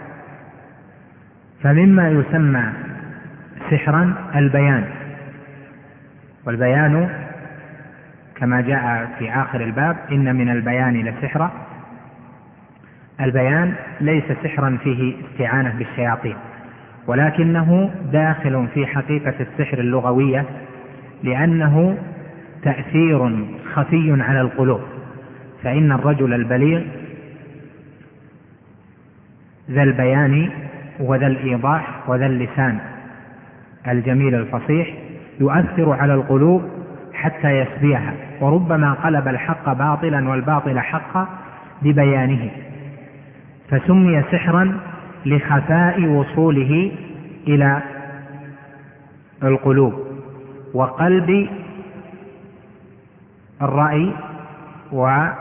فمما يسمى سحرا البيان، والبيان كما جاء في آخر الباب إن من البيان لسحرا. البيان ليس سحرا فيه استعانة بالشياطين، ولكنه داخل في حقيقة السحر اللغوية، لأنه تأثير خفي على القلوب. فإن الرجل البليغ ذا البيان وذا الإيضاح وذا اللسان الجميل الفصيح يؤثر على القلوب حتى يسبيها، وربما قلب الحق باطلا والباطل حقا ببيانه، فسمي سحرا لخفاء وصوله إلى القلوب وقلب الرأي وفهم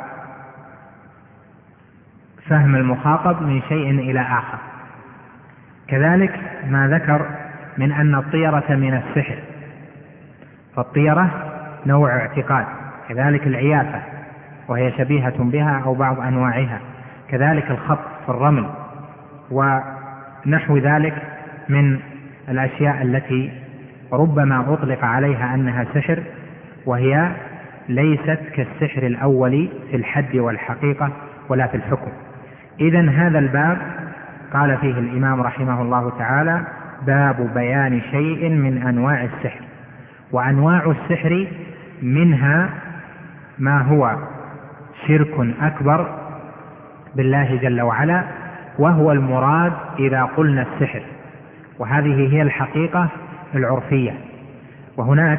المخاطب من شيء إلى آخر. كذلك ما ذكر من أن الطيرة من السحر، فالطيرة نوع اعتقاد، كذلك العيافة وهي شبيهة بها أو بعض أنواعها، كذلك الخط في الرمل ونحو ذلك من الأشياء التي ربما أطلق عليها أنها سحر، وهي ليست كالسحر الأول في الحد والحقيقة ولا في الحكم. إذن هذا الباب قال فيه الإمام رحمه الله تعالى: باب بيان شيء من أنواع السحر. وأنواع السحر منها ما هو شرك أكبر بالله جل وعلا، وهو المراد إذا قلنا السحر، وهذه هي الحقيقة العرفية. وهناك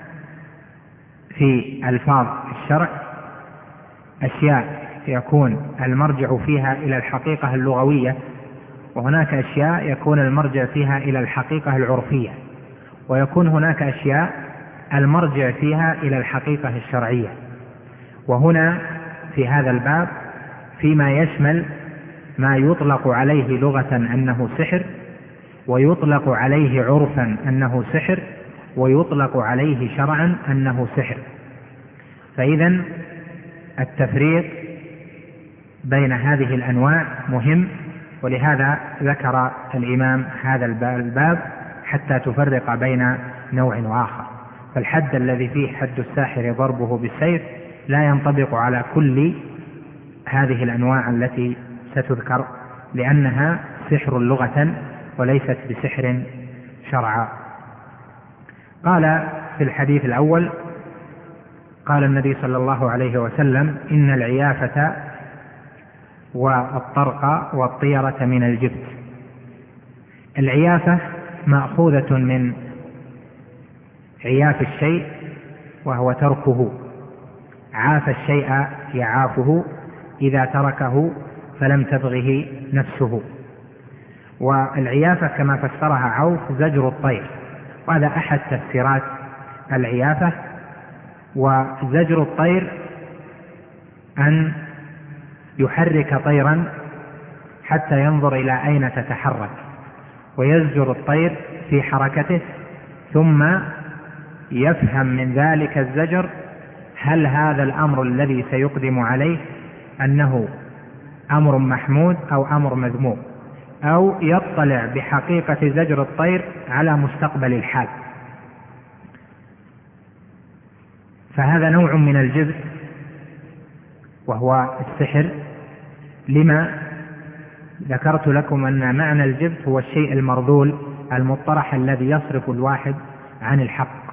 في ألفاظ الشرع أشياء يكون المرجع فيها إلى الحقيقة اللغوية، وهناك أشياء يكون المرجع فيها إلى الحقيقة العرفية، ويكون هناك أشياء المرجع فيها إلى الحقيقة الشرعية. وهنا في هذا الباب فيما يشمل ما يطلق عليه لغة أنه سحر، ويطلق عليه عرفا أنه سحر، ويطلق عليه شرعا أنه سحر. فإذن التفريق بين هذه الأنواع مهم، ولهذا ذكر الإمام هذا الباب حتى تفرق بين نوع وآخر. فالحد الذي فيه حد الساحر ضربه بالسيف لا ينطبق على كل هذه الأنواع التي ستذكر، لأنها سحر لغة وليست بسحر شرعا. قال في الحديث الأول: قال النبي صلى الله عليه وسلم: إن العيافة والطرق والطيرة من الجبت. العيافة مأخوذة من عياف الشيء وهو تركه، عاف الشيء يعافه إذا تركه فلم تبغه نفسه. والعيافة كما فسرها عوف زجر الطير، وهذا أحد تفسيرات العيافة. وزجر الطير أن يحرك طيرا حتى ينظر إلى أين تتحرك، ويزجر الطير في حركته، ثم يفهم من ذلك الزجر هل هذا الأمر الذي سيقدم عليه أنه أمر محمود أو أمر مذموم، أو يطلع بحقيقة زجر الطير على مستقبل الحال. فهذا نوع من الجبت وهو السحر، لما ذكرت لكم أن معنى الجبت هو الشيء المرذول المطرح الذي يصرف الواحد عن الحق.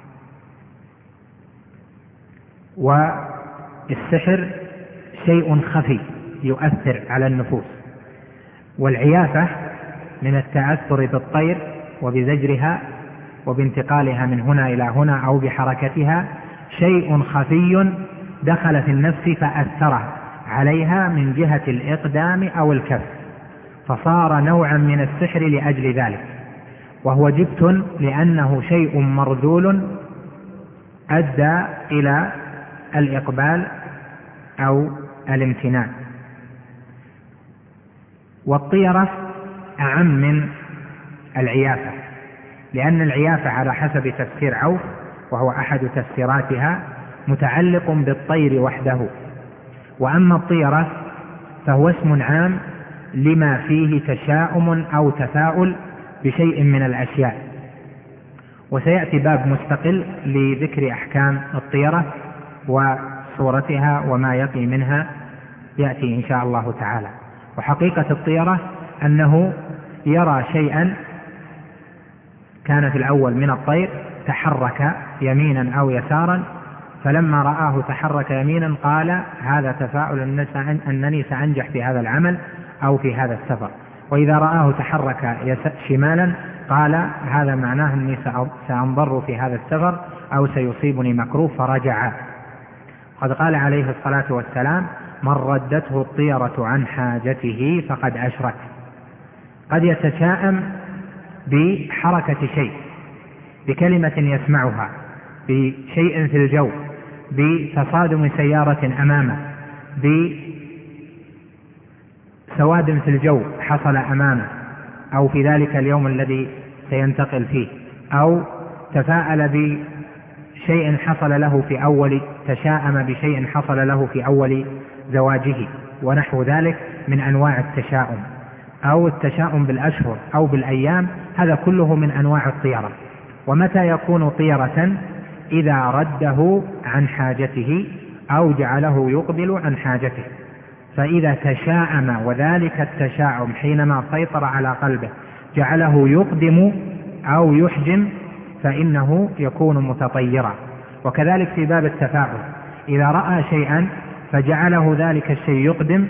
والسحر شيء خفي يؤثر على النفوس، والعيافة من التأثر بالطير وبزجرها وبانتقالها من هنا إلى هنا أو بحركتها، شيء خفي دخل في النفس فأثر عليها من جهة الإقدام أو الكف، فصار نوعا من السحر لأجل ذلك. وهو جبت لأنه شيء مرذول أدى إلى الإقبال أو الامتنان. والطيرة أعم من العيافة، لأن العيافة على حسب تفسير عوف، وهو أحد تفسيراتها، متعلق بالطير وحده، وأما الطيرة فهو اسم عام لما فيه تشاؤم أو تفاؤل بشيء من الأشياء. وسيأتي باب مستقل لذكر أحكام الطيرة وصورتها وما يقي منها، يأتي إن شاء الله تعالى. وحقيقة الطيرة أنه يرى شيئا كان في الأول من الطير تحرك يمينا أو يسارا، فلما رآه تحرك يمينا قال هذا تفاؤل أنني سأنجح في هذا العمل أو في هذا السفر، وإذا رآه تحرك شمالا قال هذا معناه أني سأنضر في هذا السفر أو سيصيبني مكروه، فرجع. قد قال عليه الصلاة والسلام من ردته الطيرة عن حاجته فقد أشرك. قد يتشاءم بحركة شيء، بكلمة يسمعها، بشيء في الجو، بتصادم سيارة أمامه، بسواد في الجو حصل أمامه، أو في ذلك اليوم الذي سينتقل فيه، أو تفاءل بشيء حصل له في أول، تشاءم بشيء حصل له في أول زواجه ونحو ذلك من أنواع التشاؤم، أو التشاؤم بالأشهر أو بالأيام، هذا كله من أنواع الطيرة. ومتى يكون طيرة؟ إذا رده عن حاجته أو جعله يقبل عن حاجته. فإذا تشاءم وذلك التشاؤم حينما سيطر على قلبه جعله يقدم أو يحجم فإنه يكون متطيرا. وكذلك في باب التفاؤل، إذا رأى شيئا فجعله ذلك الشيء يقدم،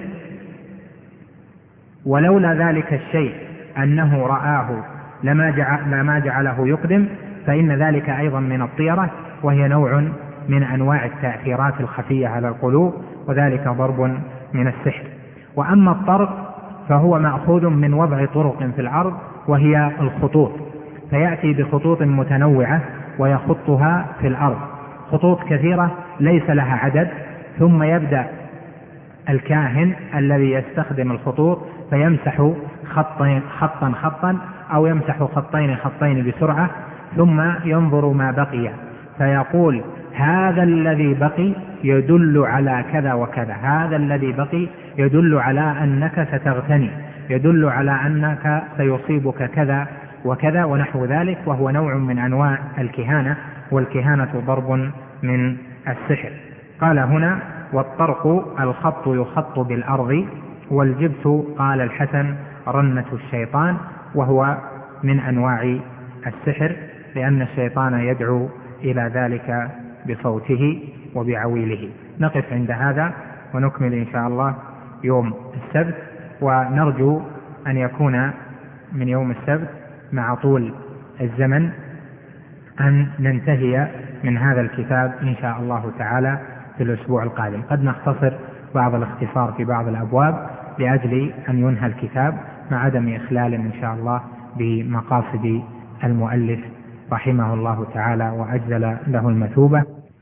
ولولا ذلك الشيء أنه رآه لما جعله يقدم، فإن ذلك أيضا من الطيرة، وهي نوع من أنواع التأثيرات الخفية على القلوب، وذلك ضرب من السحر. وأما الطرق فهو مأخوذ من وضع طرق في الأرض، وهي الخطوط، فيأتي بخطوط متنوعة ويخطها في الأرض، خطوط كثيرة ليس لها عدد، ثم يبدأ الكاهن الذي يستخدم الخطوط فيمسح خطا خطا أو يمسح خطين بسرعة، ثم ينظر ما بقي فيقول هذا الذي بقي يدل على كذا وكذا، هذا الذي بقي يدل على أنك ستغتني، يدل على أنك سيصيبك كذا وكذا ونحو ذلك، وهو نوع من أنواع الكهانة، والكهانة ضرب من السحر. قال هنا والطرق الخط يخط بالأرض، والجبت قال الحسن رنة الشيطان، وهو من أنواع السحر، لأن الشيطان يدعو إلى ذلك بصوته وبعويله. نقف عند هذا ونكمل إن شاء الله يوم السبت، ونرجو أن يكون من يوم السبت مع طول الزمن أن ننتهي من هذا الكتاب إن شاء الله تعالى في الأسبوع القادم. قد نختصر بعض الاختصار في بعض الأبواب لأجل أن ينهى الكتاب مع عدم إخلال إن شاء الله بمقاصد المؤلف رحمه الله تعالى وأجزل له المثوبة.